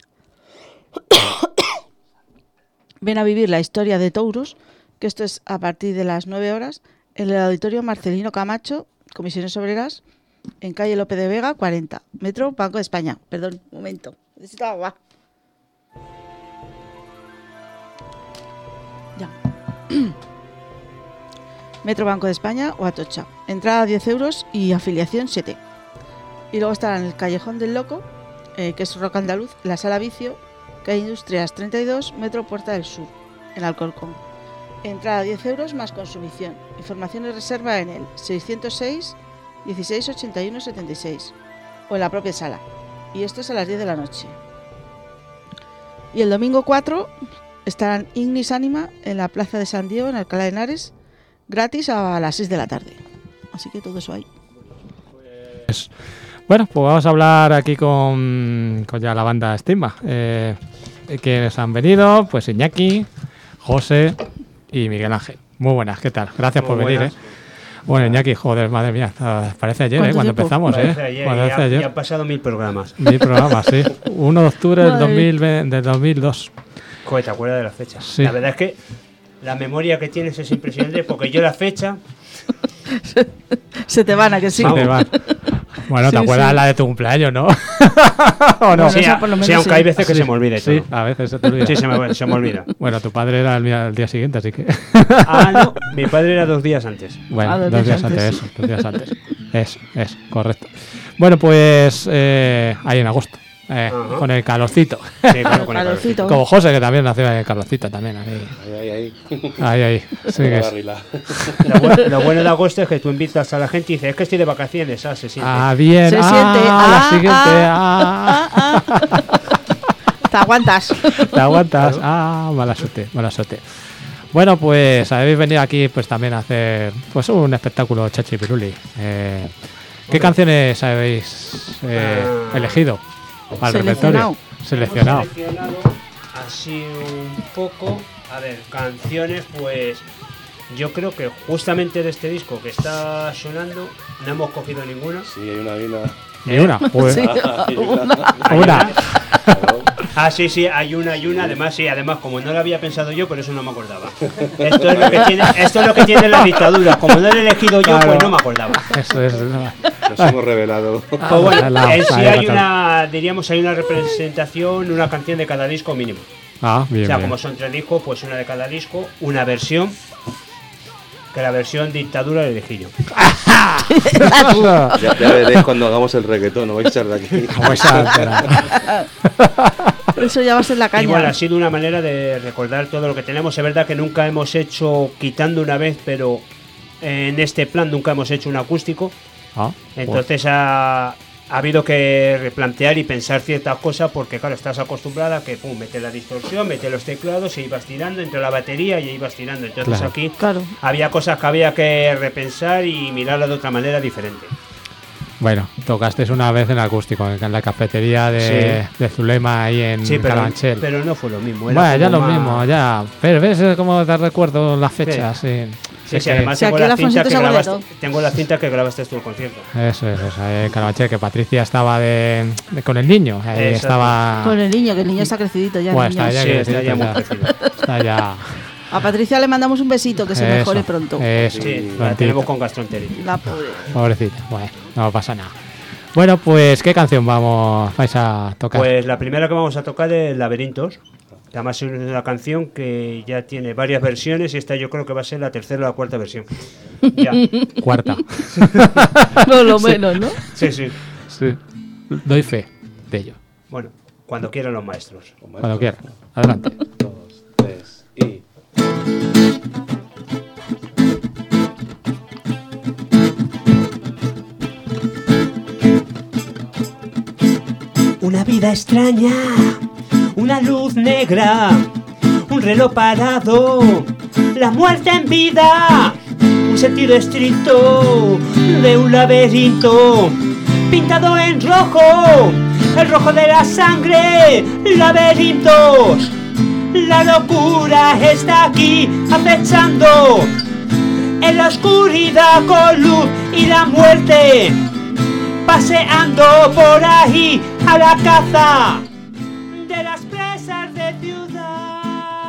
Ven a vivir la historia de Touros, que esto es a partir de las 9 horas, en el Auditorio Marcelino Camacho, Comisiones Obreras, en calle Lope de Vega, 40, metro Banco de España. Perdón, un momento, necesito agua. Ya. Metro Banco de España o Atocha. Entrada 10 euros y afiliación 7. Y luego estará en el Callejón del Loco, que es rock andaluz, la Sala Vicio, calle Industrias 32, metro Puerta del Sur, en Alcorcón. Entrada 10 euros más consumición. Información y reserva en el 606 16 81 76 o en la propia sala. Y esto es a las 10 de la noche. Y el domingo 4 estarán Ignis Anima en la Plaza de San Diego, en Alcalá de Henares, gratis a las 6 de la tarde. Así que todo eso ahí.
Bueno, pues vamos a hablar aquí con ya la banda Estigma. Quienes han venido, pues Iñaki, José y Miguel Ángel. Muy buenas, ¿qué tal? Gracias por venir, Bueno, Iñaki, joder, madre mía, parece ayer, cuando empezamos,
Parece ayer. Ya han pasado 1000 programas.
1000 programas, sí. 1 de octubre del 2002.
Joder, ¿te acuerdas de la fecha?
Sí.
La verdad es que la memoria que tienes es impresionante, porque yo la fecha...
Se te van, ¿a que sí?
Se te van. Bueno, ¿te acuerdas la de tu cumpleaños, no? ¿O no?
Sí, aunque hay veces que se me olvida.
Sí, a veces se te olvida.
Sí, se me olvida.
Bueno, tu padre era el día siguiente, así que...
No, mi padre era 2 días antes.
Bueno, 2 días antes, eso, 2 días antes. Es, correcto. Bueno, pues ahí en agosto. Con el calorcito.
Sí, claro, con el calorcito.
Como José, que también nació en el calorcito también. Ahí. Sí,
lo bueno de agosto es que tú invitas a la gente y dices, es que estoy de vacaciones, se siente.
Bien.
Se siente.
La siguiente.
Te aguantas.
Mala suerte. Bueno, pues habéis venido aquí pues también a hacer pues un espectáculo Chachi Piruli. ¿Qué canciones habéis elegido? Al repertorio. Seleccionado.
Hemos seleccionado así un poco. A ver, canciones, pues yo creo que justamente de este disco que está sonando no hemos cogido ninguna.
Sí, hay una.
¿Y una? Pues,
Sí,
una.
Sí, hay una. Además, como no lo había pensado yo, por eso no me acordaba. Esto es lo que tiene la dictadura. Como no lo he elegido yo, pues no me acordaba.
Eso es.
Nos hemos revelado.
Pues bueno, sí hay una representación, una canción de cada disco mínimo.
Bien.
O sea, como son 3 discos, pues una de cada disco, una versión. Que la versión dictadura la elegí yo.
Ya veréis cuando hagamos el reggaetón, no vais a echar de aquí.
Eso ya va a ser la caña.
Igual ha sido una manera de recordar todo lo que tenemos. Es verdad que nunca hemos hecho, quitando una vez, pero en este plan nunca hemos hecho un acústico. Entonces ha habido que replantear y pensar ciertas cosas porque, claro, estás acostumbrada a que mete la distorsión, mete los teclados y ibas tirando, entre la batería y ibas tirando. Entonces aquí había cosas que había que repensar y mirarla de otra manera diferente.
Bueno, tocasteis una vez en acústico, en la cafetería de Zulema ahí en Carabanchel.
Pero no fue lo mismo.
Bueno, ya lo mismo, ya. Pero ves cómo te recuerdo las fechas,
Sí, además tengo la cinta que grabaste tú el concierto.
Eso, en Carabanchel, que Patricia estaba con el niño. Estaba...
Con el niño, que el niño está crecidito ya.
Bueno, está ya muy crecido. Está ya...
A Patricia le mandamos un besito, que se mejore pronto.
Sí, la tenemos con gastroenteritis.
La pobre.
Pobrecita, bueno, no pasa nada. Bueno, pues, ¿qué canción vais a tocar?
Pues la primera que vamos a tocar es Laberintos. Además es una canción que ya tiene varias versiones y esta yo creo que va a ser la 3ª o la 4ª versión. Ya.
4ª.
No, lo menos, ¿no?
Sí.
Doy fe de ello.
Bueno, cuando quieran los maestros.
Cuando quieran. Adelante.
2, 3 y...
Una vida extraña, una luz negra, un reloj parado, la muerte en vida, un sentido estricto de un laberinto pintado en rojo, el rojo de la sangre, laberintos. La locura está aquí acechando, en la oscuridad con luz y la muerte, paseando por ahí a la caza de las presas de ciudad.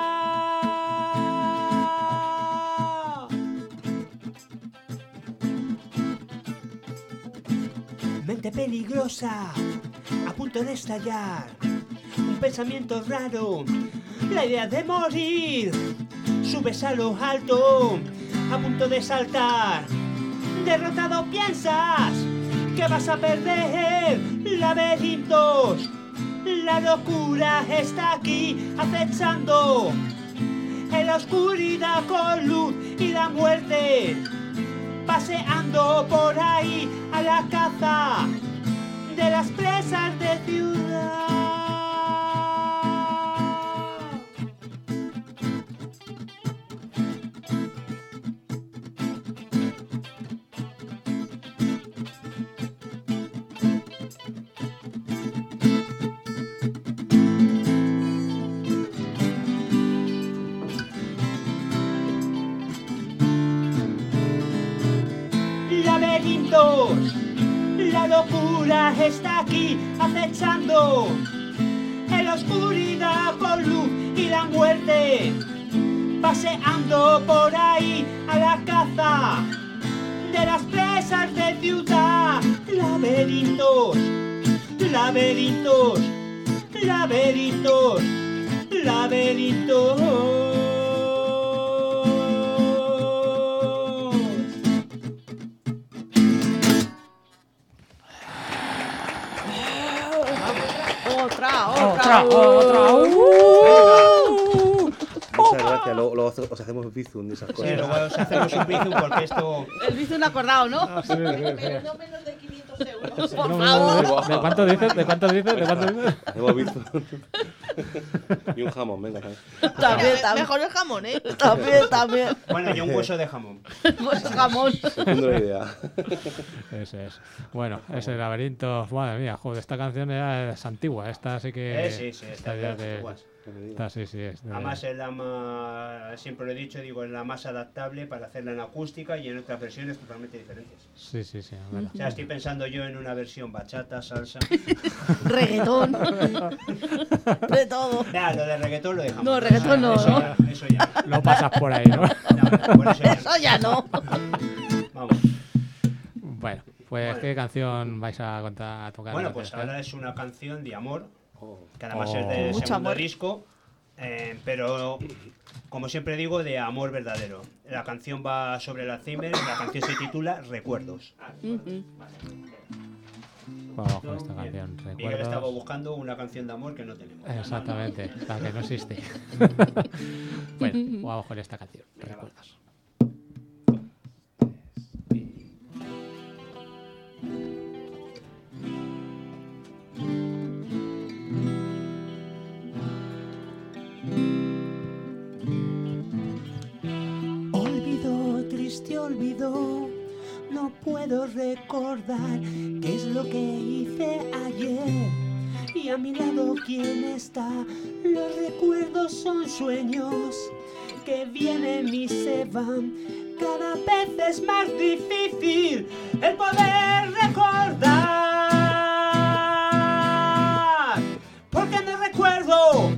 Mente peligrosa, a punto de estallar, un pensamiento raro, la idea de morir. Subes a lo alto, a punto de saltar, derrotado piensas que vas a perder. Laberintos, la locura está aquí acechando, en la oscuridad con luz y la muerte, paseando por ahí a la caza de las presas de ciudad. Laberintos, la locura está aquí acechando, en la oscuridad con luz y la muerte, paseando por ahí a la caza de las presas de ciudad. Laberintos, laberintos, laberintos, laberintos.
Otra.
Muchas gracias. Luego os hacemos bizum de esas cosas.
Sí, luego os hacemos un bizum porque esto...
El bizum acordado, ¿no?
Sí.
Pero no menos de 500 euros, por
No,
favor.
¿De cuánto dices? ¿De cuánto dices?
Hacemos bizum. Y un jamón, venga.
También. Mejor el jamón, ¿eh? También.
Bueno, y un hueso de jamón.
Pues jamón.
Segundo idea.
Ese es. Bueno, ese laberinto, madre mía, joder, esta canción ya es antigua, esta sí que...
Sí,
esta ya de...
antiguas.
Esta sí, es de...
Además es la más, siempre lo he dicho, digo, es la más adaptable para hacerla en acústica y en otras versiones totalmente diferentes.
Sí, es verdad.
O sea, estoy pensando yo en una versión bachata, salsa...
Reggaetón. De todo.
Nah, lo de reggaetón lo dejamos.
No, reggaetón no.
Eso ya.
No pasas por ahí, ¿no?
No, por eso ya.
Eso ya no.
Vamos.
Bueno, pues ¿qué canción vais a tocar?
Bueno, pues ahora es una canción de amor, que además
Oh.
es del
Mucho
segundo
amor.
disco, pero como siempre digo, de amor verdadero. La canción va sobre el Alzheimer, la canción se titula Recuerdos.
Vamos con esta canción,
Miguel
Recuerdos.
estaba buscando una canción de amor que no tenemos.
Exactamente, la que no existe. Bueno, vamos con esta canción, Recuerdos.
Olvido, triste olvido, no puedo recordar qué es lo que hice ayer. Y a mi lado quién está, los recuerdos son sueños que vienen y se van. Cada vez es más difícil el poder recordar, porque no recuerdo.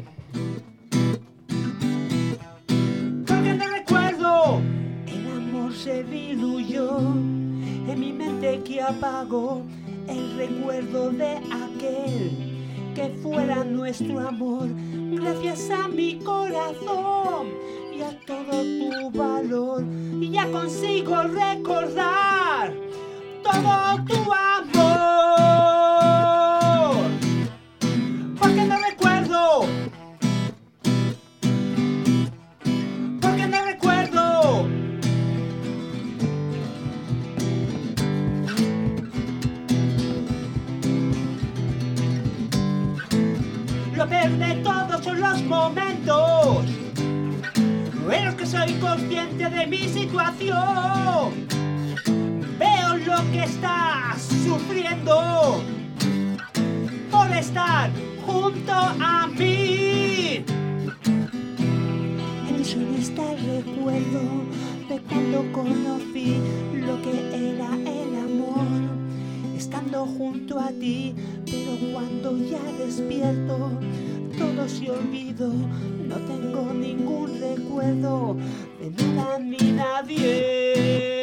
Porque no recuerdo, el amor se diluyó en mi mente que apagó el recuerdo de aquel que fuera nuestro amor. Gracias a mi corazón y a todo tu valor, ya consigo recordar todo tu amor. Porque no recuerdo. Porque no recuerdo. Lo peor de todo son los momentos en los que soy consciente de mi situación. Veo lo que estás sufriendo. Por estar junto a mí.
En mi sueño está el recuerdo de cuando conocí lo que era el amor, estando junto a ti, pero cuando ya despierto todo se olvido, no tengo ningún recuerdo de nada ni nadie.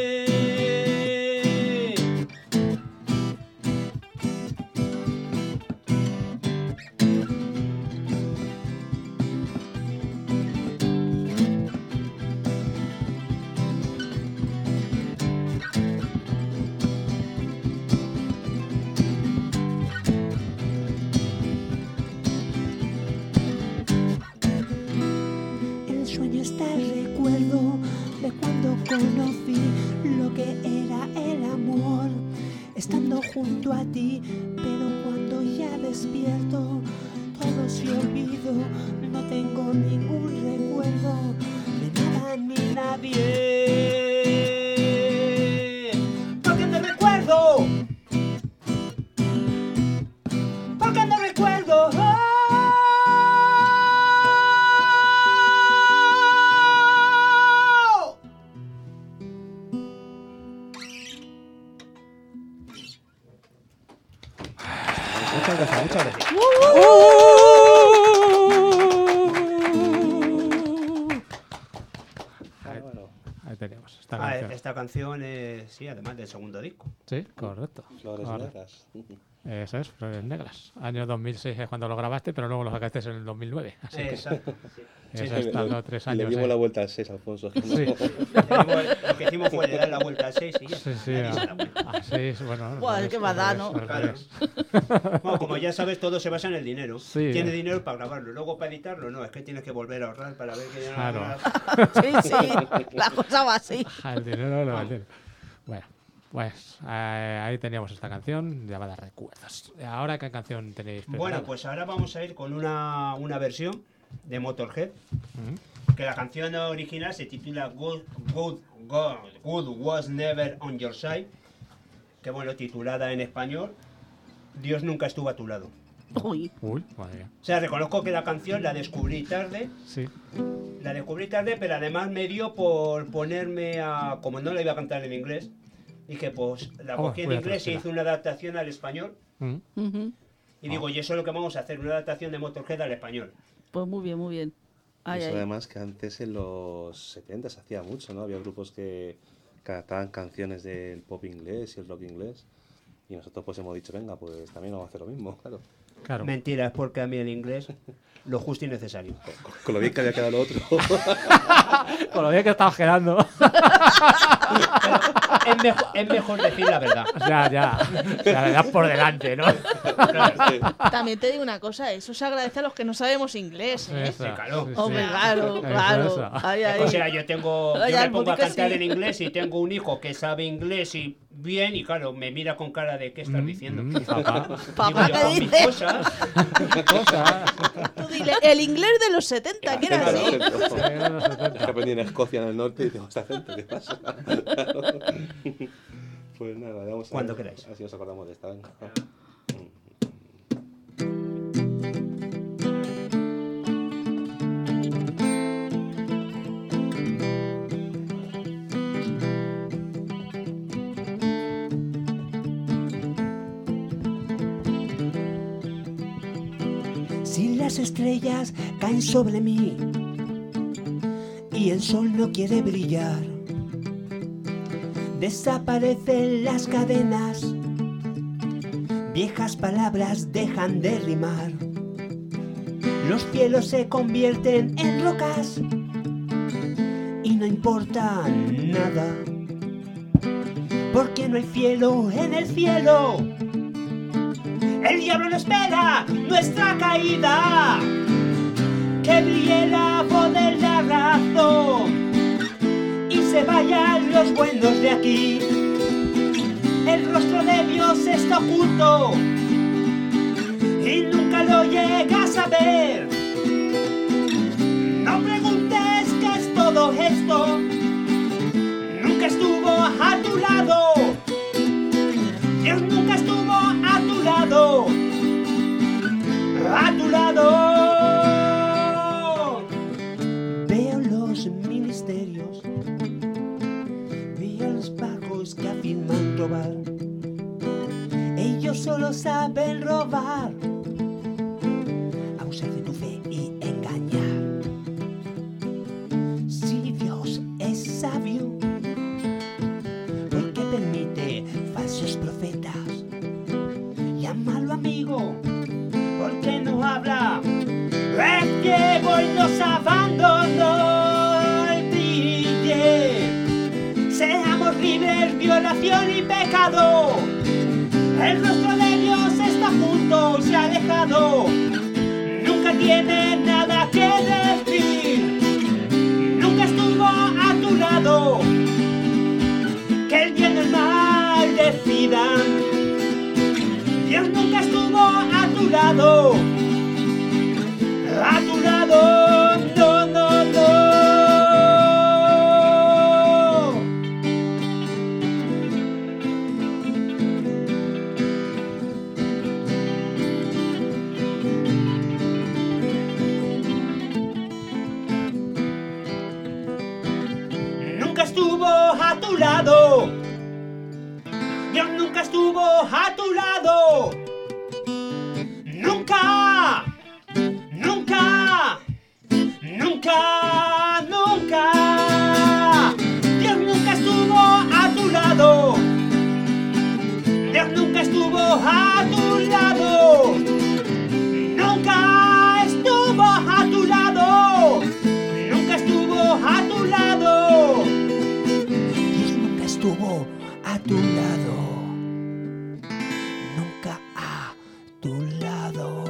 Conocí lo que era el amor, estando junto a ti, pero cuando ya despierto todo se olvido, no tengo ningún recuerdo de nada ni nadie. Porque no recuerdo, porque no recuerdo.
Muchas gracias.
Ahí tenemos esta canción.
Esta canción es, sí, además del segundo disco.
Sí, correcto.
Flores negras.
Eso es, Flores Negras. Año 2006 es cuando lo grabaste, pero luego lo sacaste en el 2009. Así que
exacto.
eso estando 3 años.
Le dimos la vuelta al 6, Alfonso.
Sí.
Lo que hicimos fue dar la vuelta al 6 y ya.
Sí, a 6, bueno.
Buah, qué badano.
Claro. Bueno, como ya sabes, todo se basa en el dinero.
Sí,
tienes dinero para grabarlo, luego para editarlo, no, es que tienes que volver a ahorrar para ver que ya
Claro.
Sí, la cosa va así.
El dinero lo vale. Bueno, pues ahí teníamos esta canción llamada Recuerdos. ¿Ahora qué canción tenéis preparada?
Bueno, pues ahora vamos a ir con una versión de Motorhead, que la canción original se titula Good Was Never on Your Side, que bueno, titulada en español, Dios nunca estuvo a tu lado.
Uy,
madre mía.
O sea, reconozco que la canción la descubrí tarde.
Sí.
La descubrí tarde, pero además me dio por ponerme a... Como no la iba a cantar en inglés, dije, pues la cogí en inglés y hice una adaptación al español. Y digo, y eso es lo que vamos a hacer, una adaptación de Motorhead al español.
Pues muy bien, muy bien.
Eso además que antes en los 70 se hacía mucho, ¿no? Había grupos que adaptaban canciones del pop inglés y el rock inglés. Y nosotros pues hemos dicho, venga, pues también vamos a hacer lo mismo, claro.
Mentira, es porque a mí el inglés lo justo y necesario.
Con lo bien que había quedado lo otro.
Con lo bien que estabas quedando.
Es mejor decir la verdad.
Ya. La verdad por delante, ¿no?
También te digo una cosa, eso se agradece a los que no sabemos inglés, ¿eh?
Sí, claro.
Hombre, claro. Ahí.
O sea, yo me pongo a cantar en inglés y tengo un hijo que sabe inglés y bien, y claro, me mira con cara de ¿qué estás diciendo?
Papá, ¿qué dices?
Cosas.
Tú dile, el inglés de los 70, que era así.
Que aprendí en Escocia, en el norte, y tengo este acento, ¿qué pasa? Pues nada, vamos a
cuando queráis.
Así nos acordamos de esta. Venga.
Si las estrellas caen sobre mí y el sol no quiere brillar, desaparecen las cadenas, viejas palabras dejan de rimar, los cielos se convierten en rocas y no importa nada, porque no hay cielo en el cielo. El diablo no espera nuestra caída, que brille la voz de la razón y se vayan los buenos de aquí. El rostro de Dios está oculto y nunca lo llegas a ver. No preguntes qué es todo esto, nunca estuvo a tu lado. Dios nunca estuvo a tu lado. ellos solo saben robar, abusar de tu fe y engañar. Si Dios es sabio, ¿por qué permite falsos profetas? Llámalo amigo, ¿por qué no habla? El ciego y nos abandonó el brille. Seamos libres, violación y pecado. El rostro de Dios está junto y se ha alejado. Nunca tiene nada que decir. Nunca estuvo a tu lado. Que el bien y el mal decidan. Dios nunca estuvo a tu lado. A tu lado, no, no, no. Nunca estuvo a tu lado. Dios nunca estuvo a tu lado. Nunca. Nunca, nunca, nunca. Dios nunca estuvo a tu lado. Dios nunca estuvo a tu lado. Nunca estuvo a tu lado. Nunca estuvo a tu lado. Dios nunca estuvo a tu lado. Nunca a tu lado.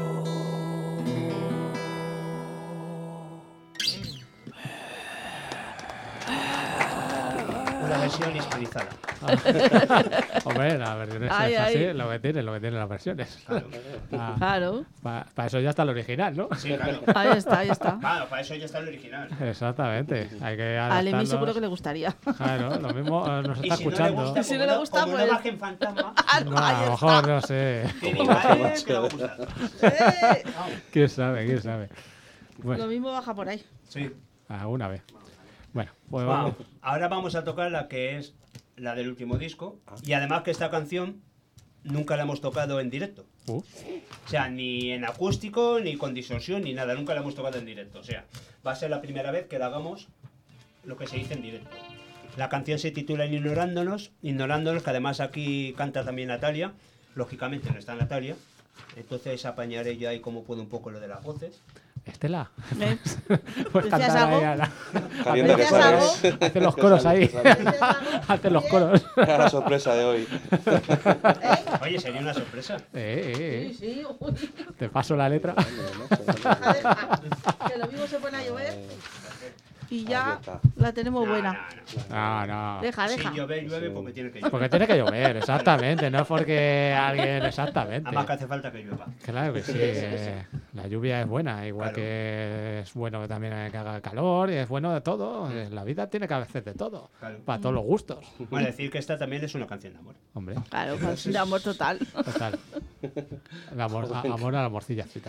Una versión instrumentalizada.
Hombre, la versión es
Ay,
así,
ay.
lo que tienen las versiones.
Claro.
Para eso ya está el original, ¿no?
Sí, claro.
Ahí está, ahí está.
Claro, para eso ya está el original.
Exactamente. Hay que
A Lemmy
adaptarlos.
seguro que le gustaría.
Claro, lo mismo nos
Y
está
si no le
escuchando.
gusta,
Y si no le gusta,
como
pues-
una imagen fantasma,
No, a lo mejor, no sé.
que ni vale que le va a gustar.
¿Quién sabe? ¿Quién sabe?
Lo
Bueno,
mismo baja por ahí.
Sí.
alguna vez. Bueno, pues
Wow.
vamos.
Ahora vamos a tocar la que es la del último disco. Y además que esta canción nunca la hemos tocado en directo. O sea, ni en acústico, ni con distorsión, ni nada. Nunca la hemos tocado en directo. O sea, va a ser la primera vez que la hagamos lo que se dice en directo. La canción se titula Ignorándonos, que además aquí canta también Natalia. Lógicamente no está Natalia. Entonces apañaré yo ahí como puedo un poco lo de las voces.
Estela.
¿Eh?
Pues
¿Decías
cantar ahí
algo?
a la...
Calienta que
¿Decías algo?
sales.
Hace los coros ahí. Hace los coros.
La sorpresa de hoy.
Oye, sería una sorpresa.
Sí, sí. Uy.
Te paso la letra.
Deja, deja. Que lo mismo se pone a llover y ya la tenemos buena.
No.
Deja, deja.
Si llueve, pues me tiene que llover.
Porque tiene que llover, exactamente. No es porque alguien... Exactamente.
Además que hace falta que llueva.
Claro que sí. La lluvia es buena, igual que es bueno también que haga calor, y es bueno de todo. La vida tiene que hacer de todo.
Claro.
Para todos los gustos.
Bueno, decir que esta también es una canción de amor.
Hombre.
Claro, de amor total.
Total. El amor a la morcillacita.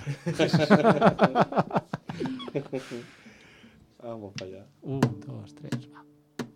Vamos para allá.
1, 2, 3, va.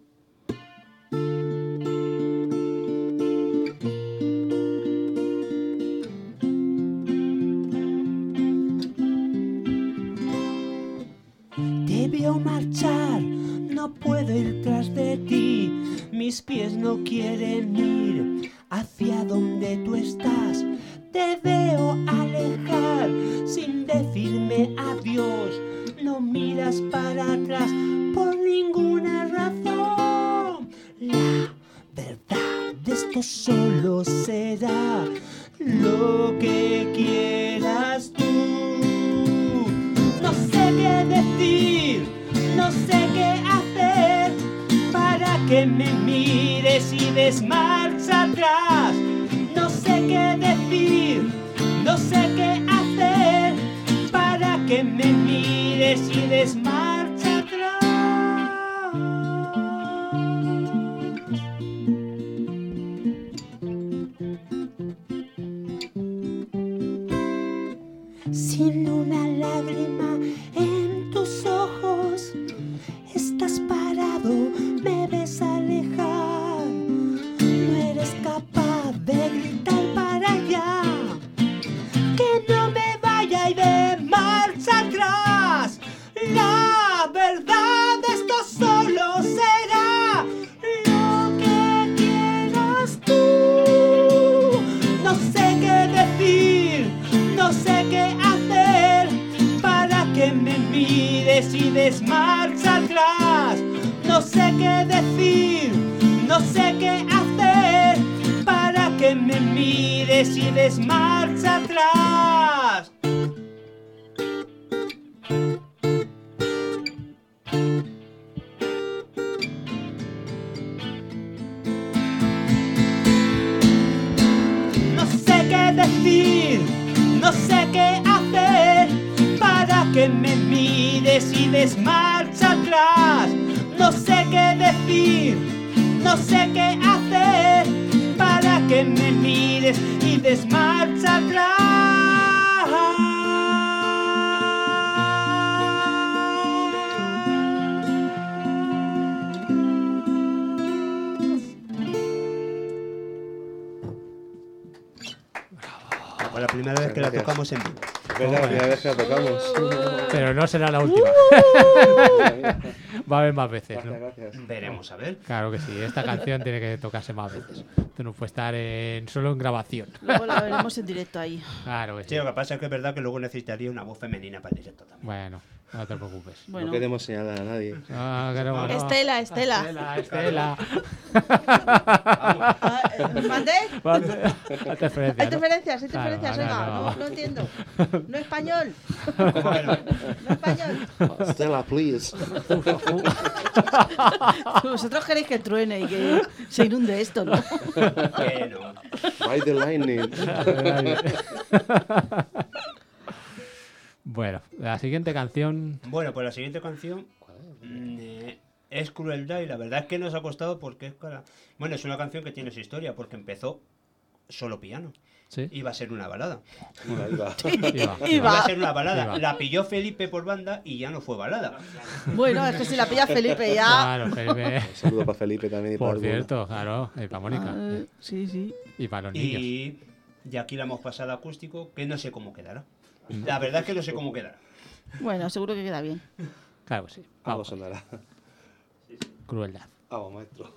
Te veo marchar, no puedo ir tras de ti. Mis pies no quieren ir hacia donde tú estás. Te veo alejar sin decirme adiós. No miras para atrás por ninguna razón. La verdad de esto solo será lo que quieras tú. No sé qué decir, no sé qué hacer para que me mires y des marcha atrás. No sé qué decir, no sé qué hacer para que me mires y des marcha atrás. Sin una lágrima en tus ojos, estás parado, me ves alejar. No eres capaz de gritar para allá. mires y des marcha atrás. No sé qué decir, no sé qué hacer para que me mires y des marcha atrás. No sé qué decir, no sé qué hacer para que me mires y des marcha atrás.
Fue la primera vez que la tocamos en vivo.
Es la primera vez que la tocamos.
Pero no será la última. Va a haber más veces, ¿no?
Gracias.
Veremos, a ver.
Claro que sí, esta canción tiene que tocarse más veces. Esto no puede estar solo en grabación.
Luego la veremos en directo ahí.
Claro que sí.
Sí, lo que pasa es que es verdad que luego necesitaría una voz femenina para el directo también.
Bueno, no te preocupes.
Bueno.
No queremos señalar a nadie.
Ah, que no.
Estela.
Estela.
¿Mandé?
Hay
Hay diferencias,
Claro,
oiga, no entiendo. No español. No español.
Stella, please.
Vosotros queréis que truene y que se inunde esto, ¿no?
Bueno.
Ride the lightning.
Bueno, la siguiente canción.
Bueno, pues la siguiente canción es Crueldad y la verdad es que nos ha costado porque es para... Bueno, es una canción que tiene su historia porque empezó solo piano.
Sí.
Iba a ser una balada.
Iba
a ser una balada.
Iba.
La pilló Felipe por banda y ya no fue balada.
Bueno, es que si la pilla Felipe ya...
Claro, Felipe.
Un saludo para Felipe también y para
Por
Alguna.
cierto, claro. Y para Mónica.
Sí.
Y para los niños.
Y aquí la hemos pasado acústico, que no sé cómo quedará. La verdad es que no sé cómo quedará.
Bueno, seguro que queda bien.
Claro que sí.
Algo sonará.
Crueldad.
Vamos, maestro.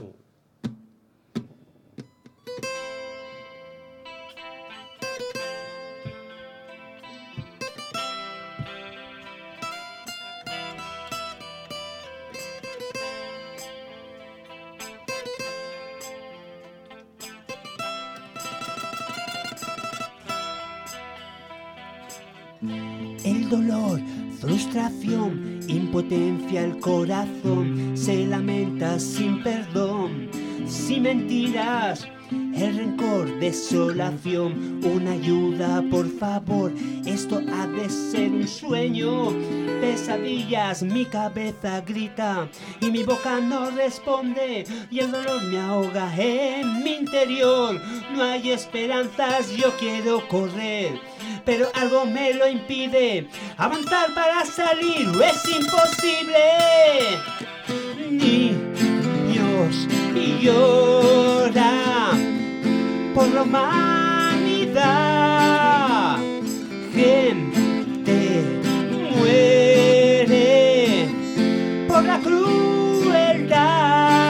El dolor, frustración, impotencia, el corazón se lamenta sin perdón, sin mentiras, el rencor, desolación, una ayuda por favor, esto ha de ser un sueño, pesadillas, mi cabeza grita y mi boca no responde y el dolor me ahoga en mi interior, no hay esperanzas, yo quiero correr, pero algo me lo impide, avanzar para salir es imposible. Niños y llora por la humanidad, gente muere por la crueldad.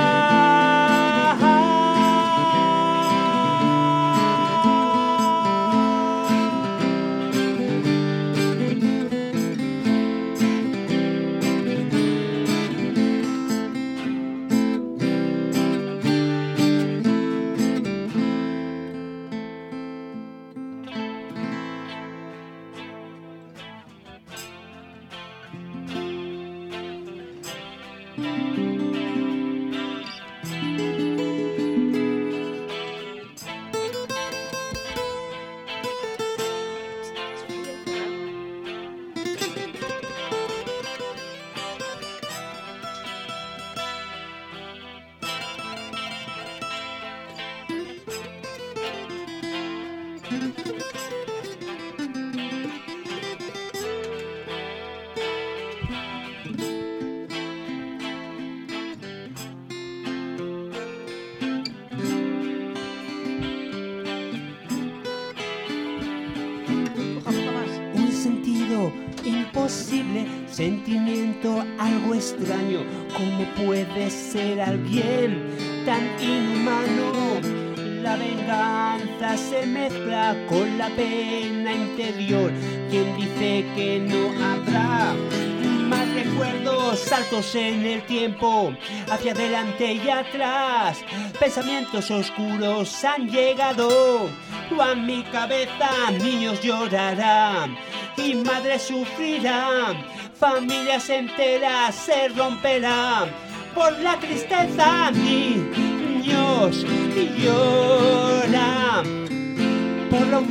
Un sentido imposible, sentimiento algo extraño. ¿Cómo puede ser alguien tan inhumano? La venganza se mezcla con la pena interior. ¿Quién dice que no habrá Más recuerdos, saltos en el tiempo, hacia adelante y atrás. Pensamientos oscuros han llegado a mi cabeza. Niños llorarán y madres sufrirán. Familias enteras se romperán por la tristeza. Niños lloran por la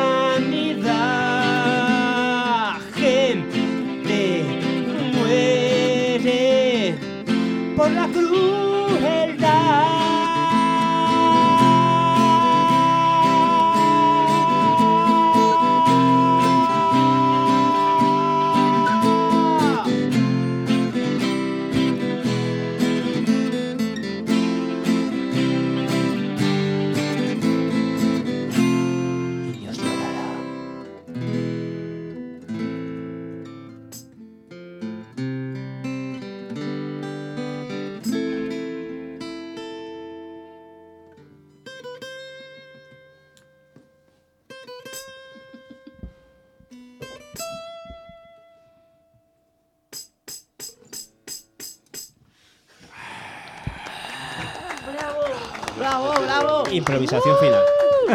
humanidad. Gente muere por la crueldad.
¡Bravo, bravo!
Improvisación final.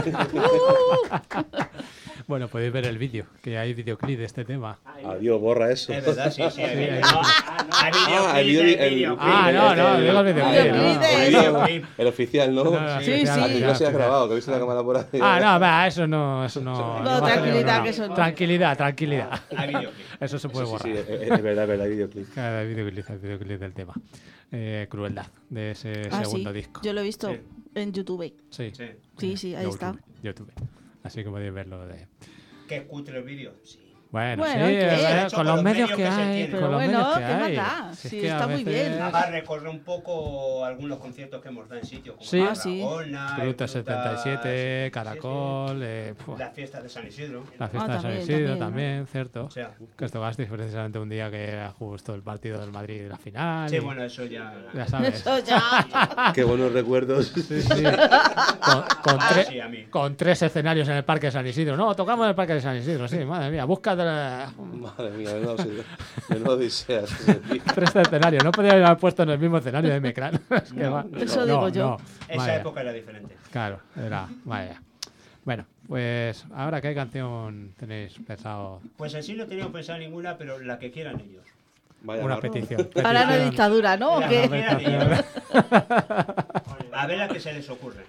Bueno, podéis ver el vídeo, que hay videoclip de este tema.
Adiós, borra eso.
Es verdad, sí, sí. Hay
videoclip.
No, digo el videoclip.
El oficial, ¿no?
Sí, sí.
No se ha grabado, que he visto la cámara por ahí.
Eso no.
No, tranquilidad, que eso no.
Tranquilidad.
Hay videoclip.
Eso se puede borrar.
Sí, es verdad, hay videoclip.
Claro, hay videoclip del tema. Crueldad, de ese
Ah,
segundo
sí.
disco.
Yo lo he visto en YouTube.
Sí,
Sí, ahí está.
YouTube. Así que podéis verlo de...
Qué cutre el vídeo. Sí.
Bueno,
Bueno,
sí,
¿qué?
con los medios que
se
hay.
tienen.
Con
Pero
los
bueno,
medios que
¿qué más
hay.
da?
Si es
Sí,
que a
está muy
veces-
bien.
Además recorre un poco algunos conciertos que hemos dado en sitios como
Sí.
Tarragona,
Gruta 77,
sí,
Caracol,
las fiestas de San Isidro.
la fiesta de San
también,
Isidro
también,
también, cierto.
O sea,
Que estocasteis precisamente un día que era justo el partido del Madrid de la final.
sí,
y-
bueno, eso ya.
Ya sabes.
Eso ya.
Qué buenos recuerdos.
Sí, sí.
Sí, a mí.
Con 3 escenarios en el Parque de San Isidro. No, tocamos en el Parque de San Isidro, sí, madre mía. Búscate
Madre mía, menudo odiseas.
3 escenarios. No podía haber puesto en el mismo escenario de Mecrán. Es que
Eso digo yo.
Esa
vaya.
época era diferente.
Claro, era. Vaya. Bueno, pues ahora, ¿qué canción tenéis pensado?
Pues en sí no teníamos pensado ninguna, pero la que quieran ellos.
Vaya
Una
marro.
petición.
Ahora no hay dictadura, ¿no? ¿O
La
qué?
que quieran ellos. A ver la que se les ocurre.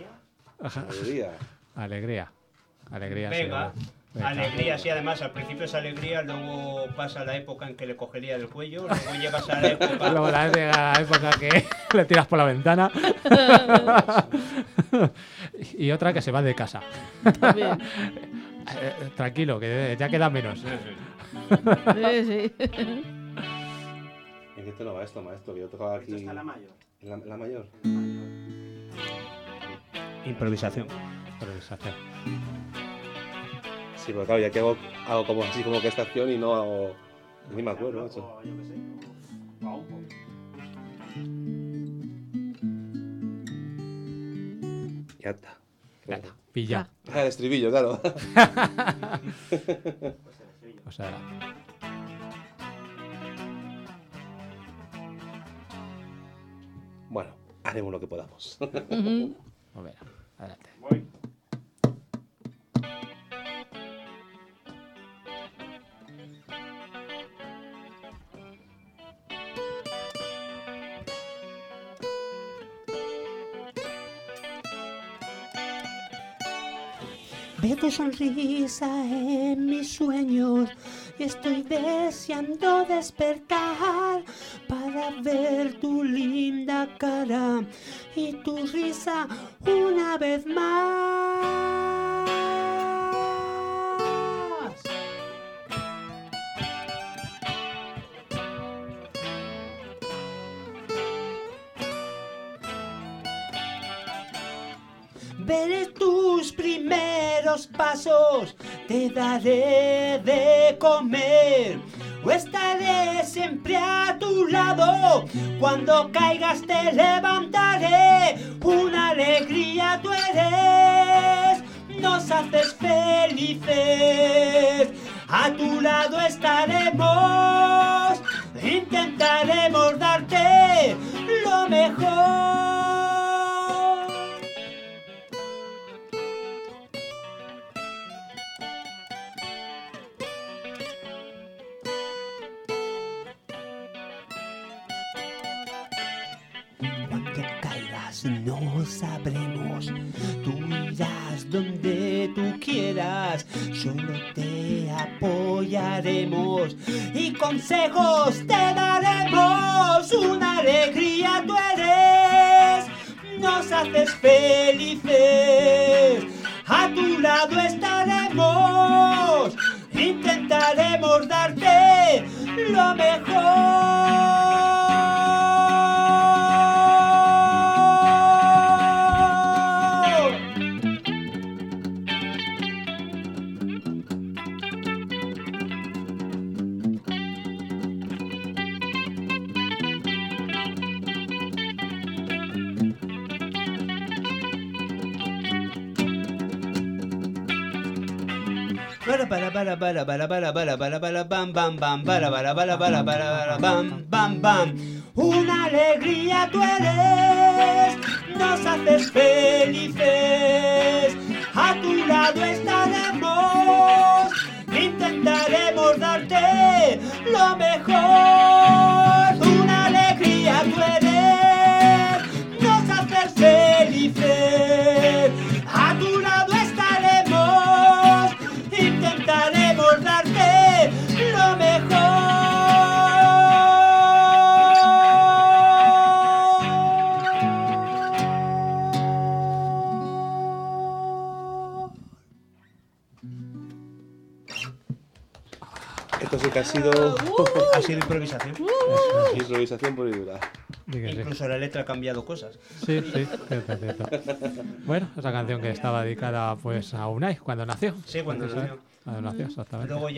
Alegría.
Alegría.
Venga.
Sí, venga.
Alegría, sí, además al principio es alegría, luego pasa la época en que le cogería del cuello, luego llegas a la época.
Luego la época que le tiras por la ventana. Y otra que se va de casa.
También.
Tranquilo, que ya queda menos.
Sí, sí.
¿En qué tono va esto, maestro? Que yo tocaba aquí.
Esto está la mayor.
La mayor.
Improvisación.
Improvisación.
Sí, pero claro, ya que hago como así como que esta acción y no hago. Ni me acuerdo, macho.
O yo qué sé. O a un poco.
Ya está.
Venga, pilla.
Ah, el estribillo, claro.
O sea,
Bueno, haremos lo que podamos.
Ujú.
a ver, adelante.
Voy.
Veo tu sonrisa en mis sueños y estoy deseando despertar para ver tu linda cara y tu risa una vez más. Veré tus primeros pasos, te daré de comer, o estaré siempre a tu lado, cuando caigas te levantaré, una alegría tú eres, nos haces felices, a tu lado estaremos, intentaremos darte lo mejor. Cuando caigas no sabremos, tú irás donde tú quieras, solo te apoyaremos y consejos te daremos. Una alegría tú eres, nos haces felices, a tu lado estaremos, intentaremos darte lo mejor. Una alegría tú eres, nos haces felices, a tu lado estaremos, intentaremos darte lo mejor. Una alegría tú eres, nos haces felices, a tu lado estaremos, intentaremos darte lo mejor.
Esto sí que ha sido...
Ha sido improvisación.
Improvisación pura y dura.
Incluso la letra ha cambiado cosas.
Sí, cierto. Bueno, esa canción que estaba dedicada pues a Unai cuando nació.
Sí, cuando nació.
Cuando nació, exactamente.
Luego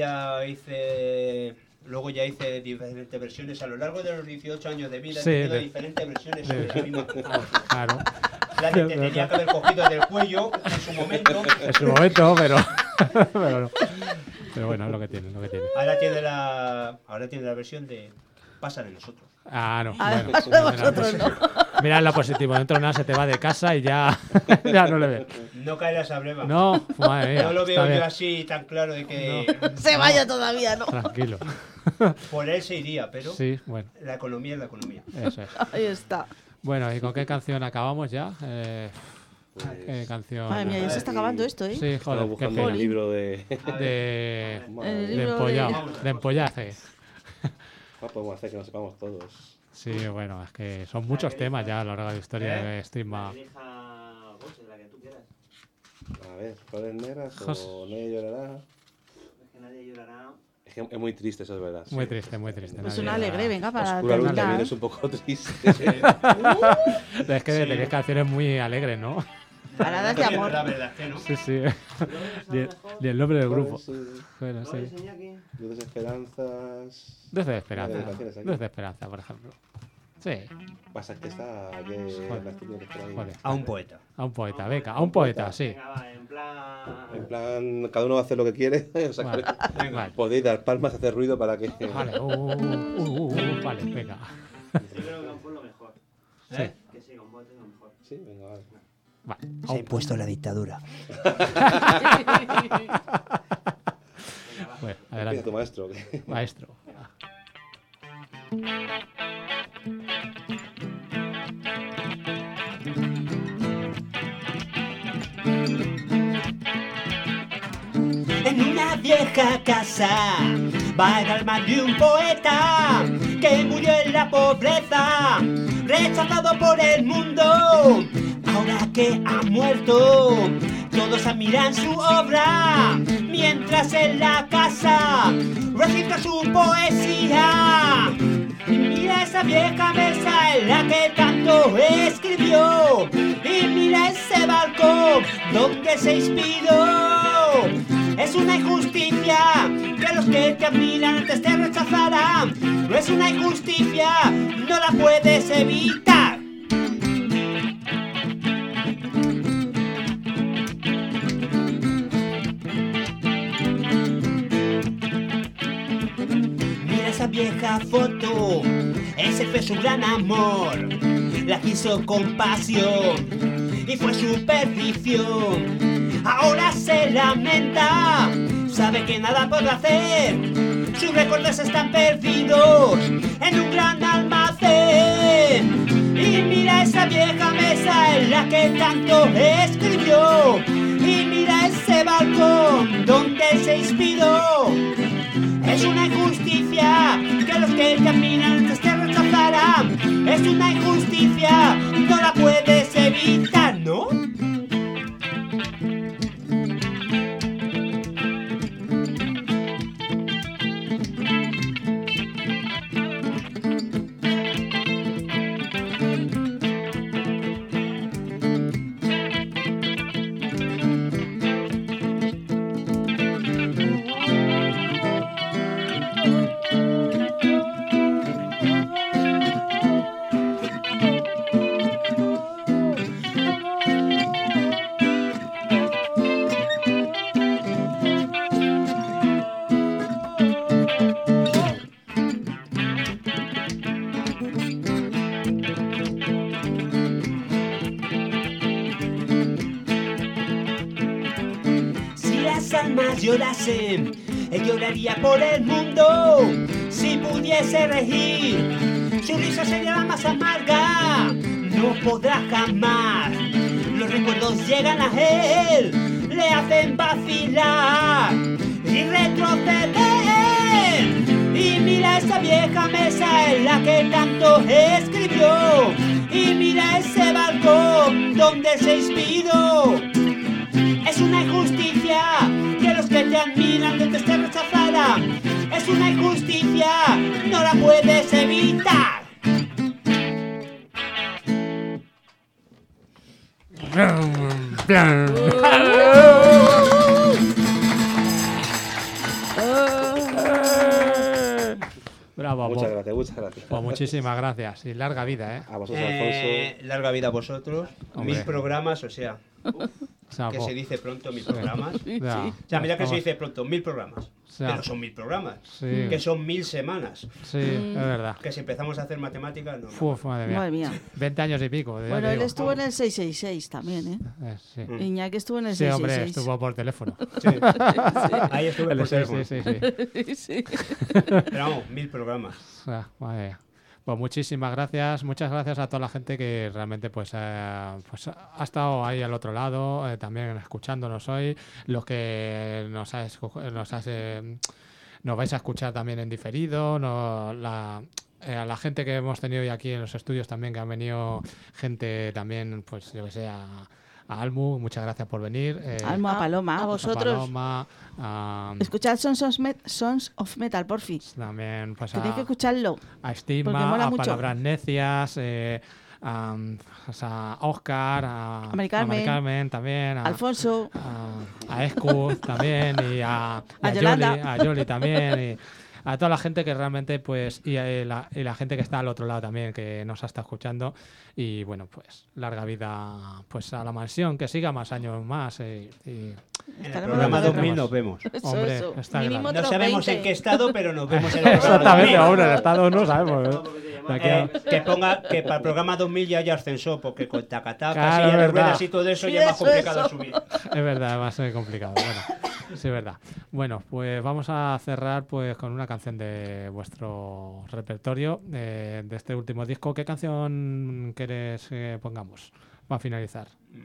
ya hice diferentes versiones a lo largo de los 18 años de vida.
Sí,
he tenido diferentes versiones sobre ese mismo.
Claro.
La que te tenía que haber cogido del cuello en su momento.
En su momento, pero no. Pero bueno, es lo que tiene.
Ahora tiene la versión de Pasa de nosotros.
Ah, no.
A ver,
Bueno,
pasa de vosotros, no.
Mira lo positivo, dentro de nada se te va de casa y ya no le ves.
No cae esa breva.
No, madre mía.
No lo
está
veo yo
bien.
así tan claro de que
Se vaya todavía, ¿no?
Tranquilo.
por él se iría, pero
Sí, bueno,
la economía es la economía.
eso es.
Ahí está.
Bueno, ¿y con qué canción acabamos ya? ¿Qué canción?
Madre mía, ya se está acabando esto, ¿eh?
Sí,
Estaba
joder, qué
buscando
pena.
el libro de...
De
El libro
empollado, de empollaje.
podemos hacer que nos sepamos todos.
Sí, bueno, es que son muchos temas ya a lo largo de la historia de Stigma.
Elija vos, la que tú quieras.
A ver, ¿flores negras
Jos-
o nadie llorará?
Es que nadie llorará.
Es que es muy triste, eso es verdad.
Muy triste.
Pues
nadie
una
llora.
alegre, venga, para
Oscura Luz también
terminar.
es un poco triste.
Es que tenéis canciones muy alegres, ¿no?
Baladas de amor.
La verdad que no.
Sí. Y el nombre del grupo.
Sí.
Bueno, sí.
Luces esperanzas...
Luz de Esperanza.
Vale, canciones aquí.
Luz de Esperanza, por ejemplo. Sí.
Pasa que está... Que
Joder.
las tienes por ahí.
Joder.
A un poeta.
A un poeta, venga, a un poeta, sí.
Venga, va, en plan.
En plan, cada uno va a hacer lo que quiere. O sea,
Vale, vale.
podéis dar palmas, hacer ruido para que...
Vale, vale, venga.
Yo creo que un poco lo mejor.
Sí.
Que siga un bote lo mejor.
Sí, venga, vale.
Vale.
Se ha impuesto la dictadura.
Bueno,
Empieza
adelante.
tu maestro.
Maestro.
En una vieja casa va el alma de un poeta que murió en la pobreza, rechazado por el mundo. Ahora que ha muerto, todos admiran su obra, mientras en la casa recita su poesía. Y mira esa vieja mesa en la que tanto escribió, y mira ese barco donde se inspiró. Es una injusticia que los que te admiran antes te rechazarán. No es una injusticia, no la puedes evitar. Mira esa vieja foto ese fue su gran amor. La quiso con pasión y fue su perdición. Ahora se lamenta, sabe que nada podrá hacer. Sus recuerdos están perdidos en un gran almacén. Y mira esa vieja mesa en la que tanto escribió. Y mira ese balcón donde se inspiró. Es una injusticia que los que caminan te rechazarán. Es una injusticia, no la puedes evitar, ¿no? Llorasen, lloraría por el mundo si pudiese regir. Su risa sería la más amarga, no podrá jamás. Los recuerdos llegan a él, le hacen vacilar y retroceder. Y mira esa vieja mesa en la que tanto escribió. Y mira ese balcón donde se inspiró. Es una injusticia que los que te admiran te rechazarán. Es una injusticia, no la puedes evitar.
Bravo,
muchas gracias.
Pues muchísimas gracias y larga vida, ¿eh?
A vosotros, Alfonso.
Larga vida a vosotros.
Hombre.
1000 programas, o sea, que se dice pronto 1000 programas.
Ya,
O sea, mira que se dice pronto 1000 programas.
Ya.
Pero son 1000 programas.
Sí.
Que son 1000 semanas.
Sí, es verdad.
Que si empezamos a hacer matemáticas, no.
Uf, madre mía.
Madre mía.
20 años y pico. ya
Bueno,
te
él
digo.
estuvo en el 666 también, ¿eh?
Sí.
Iñaki estuvo en el
Sí,
666.
hombre, estuvo por teléfono.
Sí. Ahí estuve por teléfono.
Sí.
Pero vamos, 1000 programas.
Madre mía. Pues muchísimas gracias, muchas gracias a toda la gente que realmente pues ha estado ahí al otro lado, también escuchándonos hoy, los que nos vais a escuchar también en diferido, a la gente que hemos tenido hoy aquí en los estudios también, que han venido gente también, pues yo que sé, a Almu, muchas gracias por venir.
Almu, a Paloma, a vosotros.
Paloma,
Escuchad Sons of Metal, porfi.
También, pues
Tenéis que escucharlo.
A Estima,
porque mola
a
mucho.
Palabras Necias, a Oscar, a
Mari
Carmen también, a
Alfonso,
a Escu también, y a
Yolanda.
Yoli también, y a toda la gente que realmente, pues, y la gente que está al otro lado también, que nos ha estado escuchando. Y bueno, pues, larga vida pues a la mansión, que siga más años más. Y
en el programa 2000 nos vemos.
Hombre,
eso.
está
Mínimo
grande.
No sabemos
20.
en qué estado, pero nos vemos en el programa
Exactamente,
2000.
hombre, el estado no sabemos.
Que ponga que para el programa 2000 ya haya ascensor, porque con tacatacas
Claro,
y
es
las
verdad.
ruedas y todo eso ya es más complicado subir.
Es verdad, va a ser complicado. Bueno, sí, es verdad. Bueno, pues vamos a cerrar pues con una canción de vuestro repertorio, de este último disco. ¿Qué canción quieres que pongamos? Va a finalizar.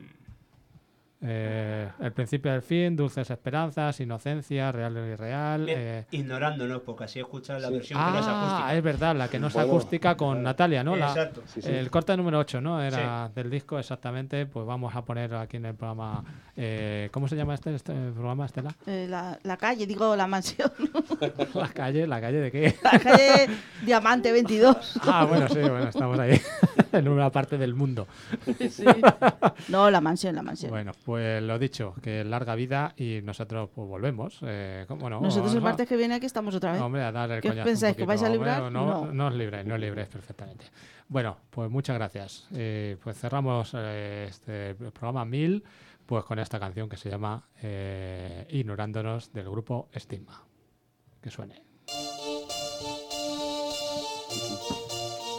El principio del fin, dulces esperanzas, inocencia, real y irreal.
Ignorándonos, porque así escuchas la versión que no es acústica.
Es verdad, la que no es
Bueno,
acústica con Natalia, ¿no?
Exacto.
Sí, sí.
El corte número 8, ¿no? Era del disco, exactamente. Pues vamos a poner aquí en el programa. ¿Cómo se llama este programa, Estela?
la calle, digo, la mansión.
¿La calle de qué?
La calle Diamante 22.
Bueno, sí, bueno, estamos ahí. En una parte del mundo.
Sí. No, la mansión.
Bueno, pues lo dicho, que larga vida y nosotros pues volvemos.
Nosotros el martes que viene aquí estamos otra vez.
Hombre, a dar el
¿Qué
coñazo
pensáis,
un
que vais a
poquito.
librar?
Hombre, no os libréis perfectamente. Bueno, pues muchas gracias. Pues cerramos este programa 1000 pues con esta canción que se llama Ignorándonos, del grupo Estima. Que suene.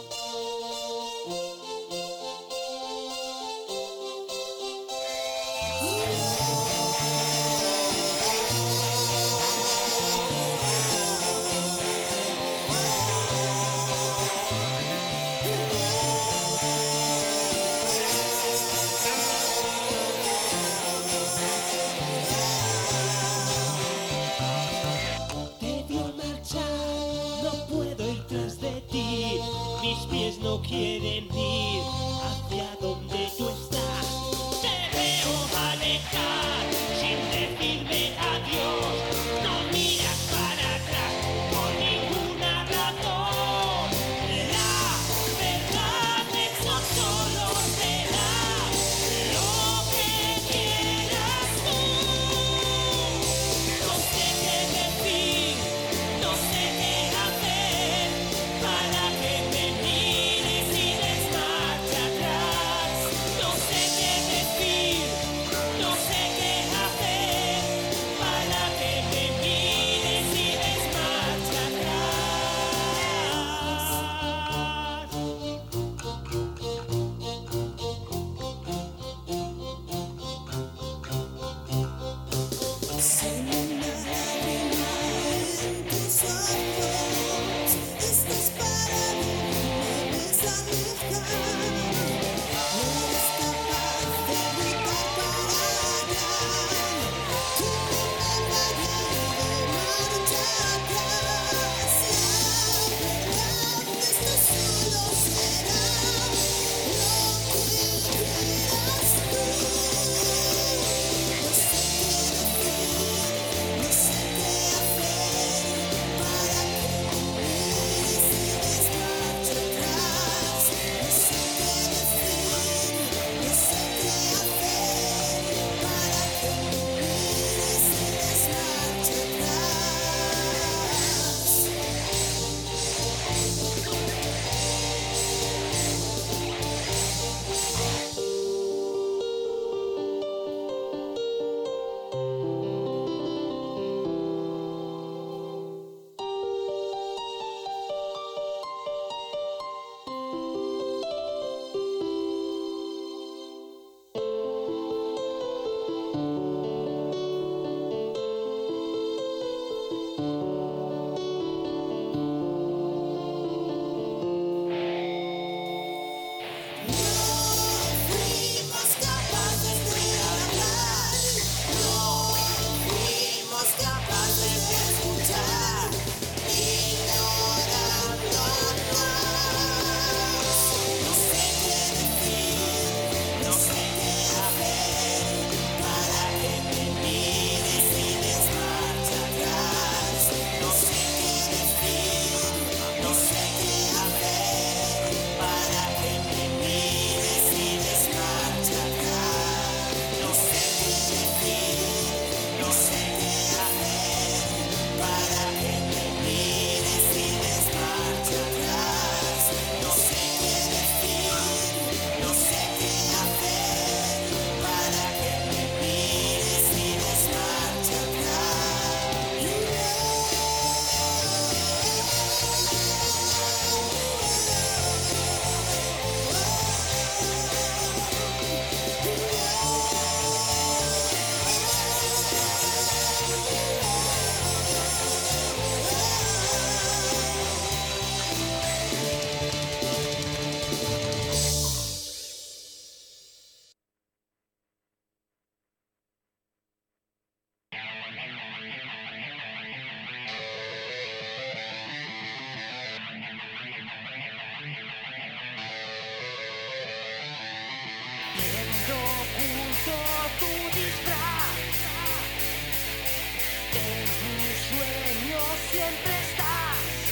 que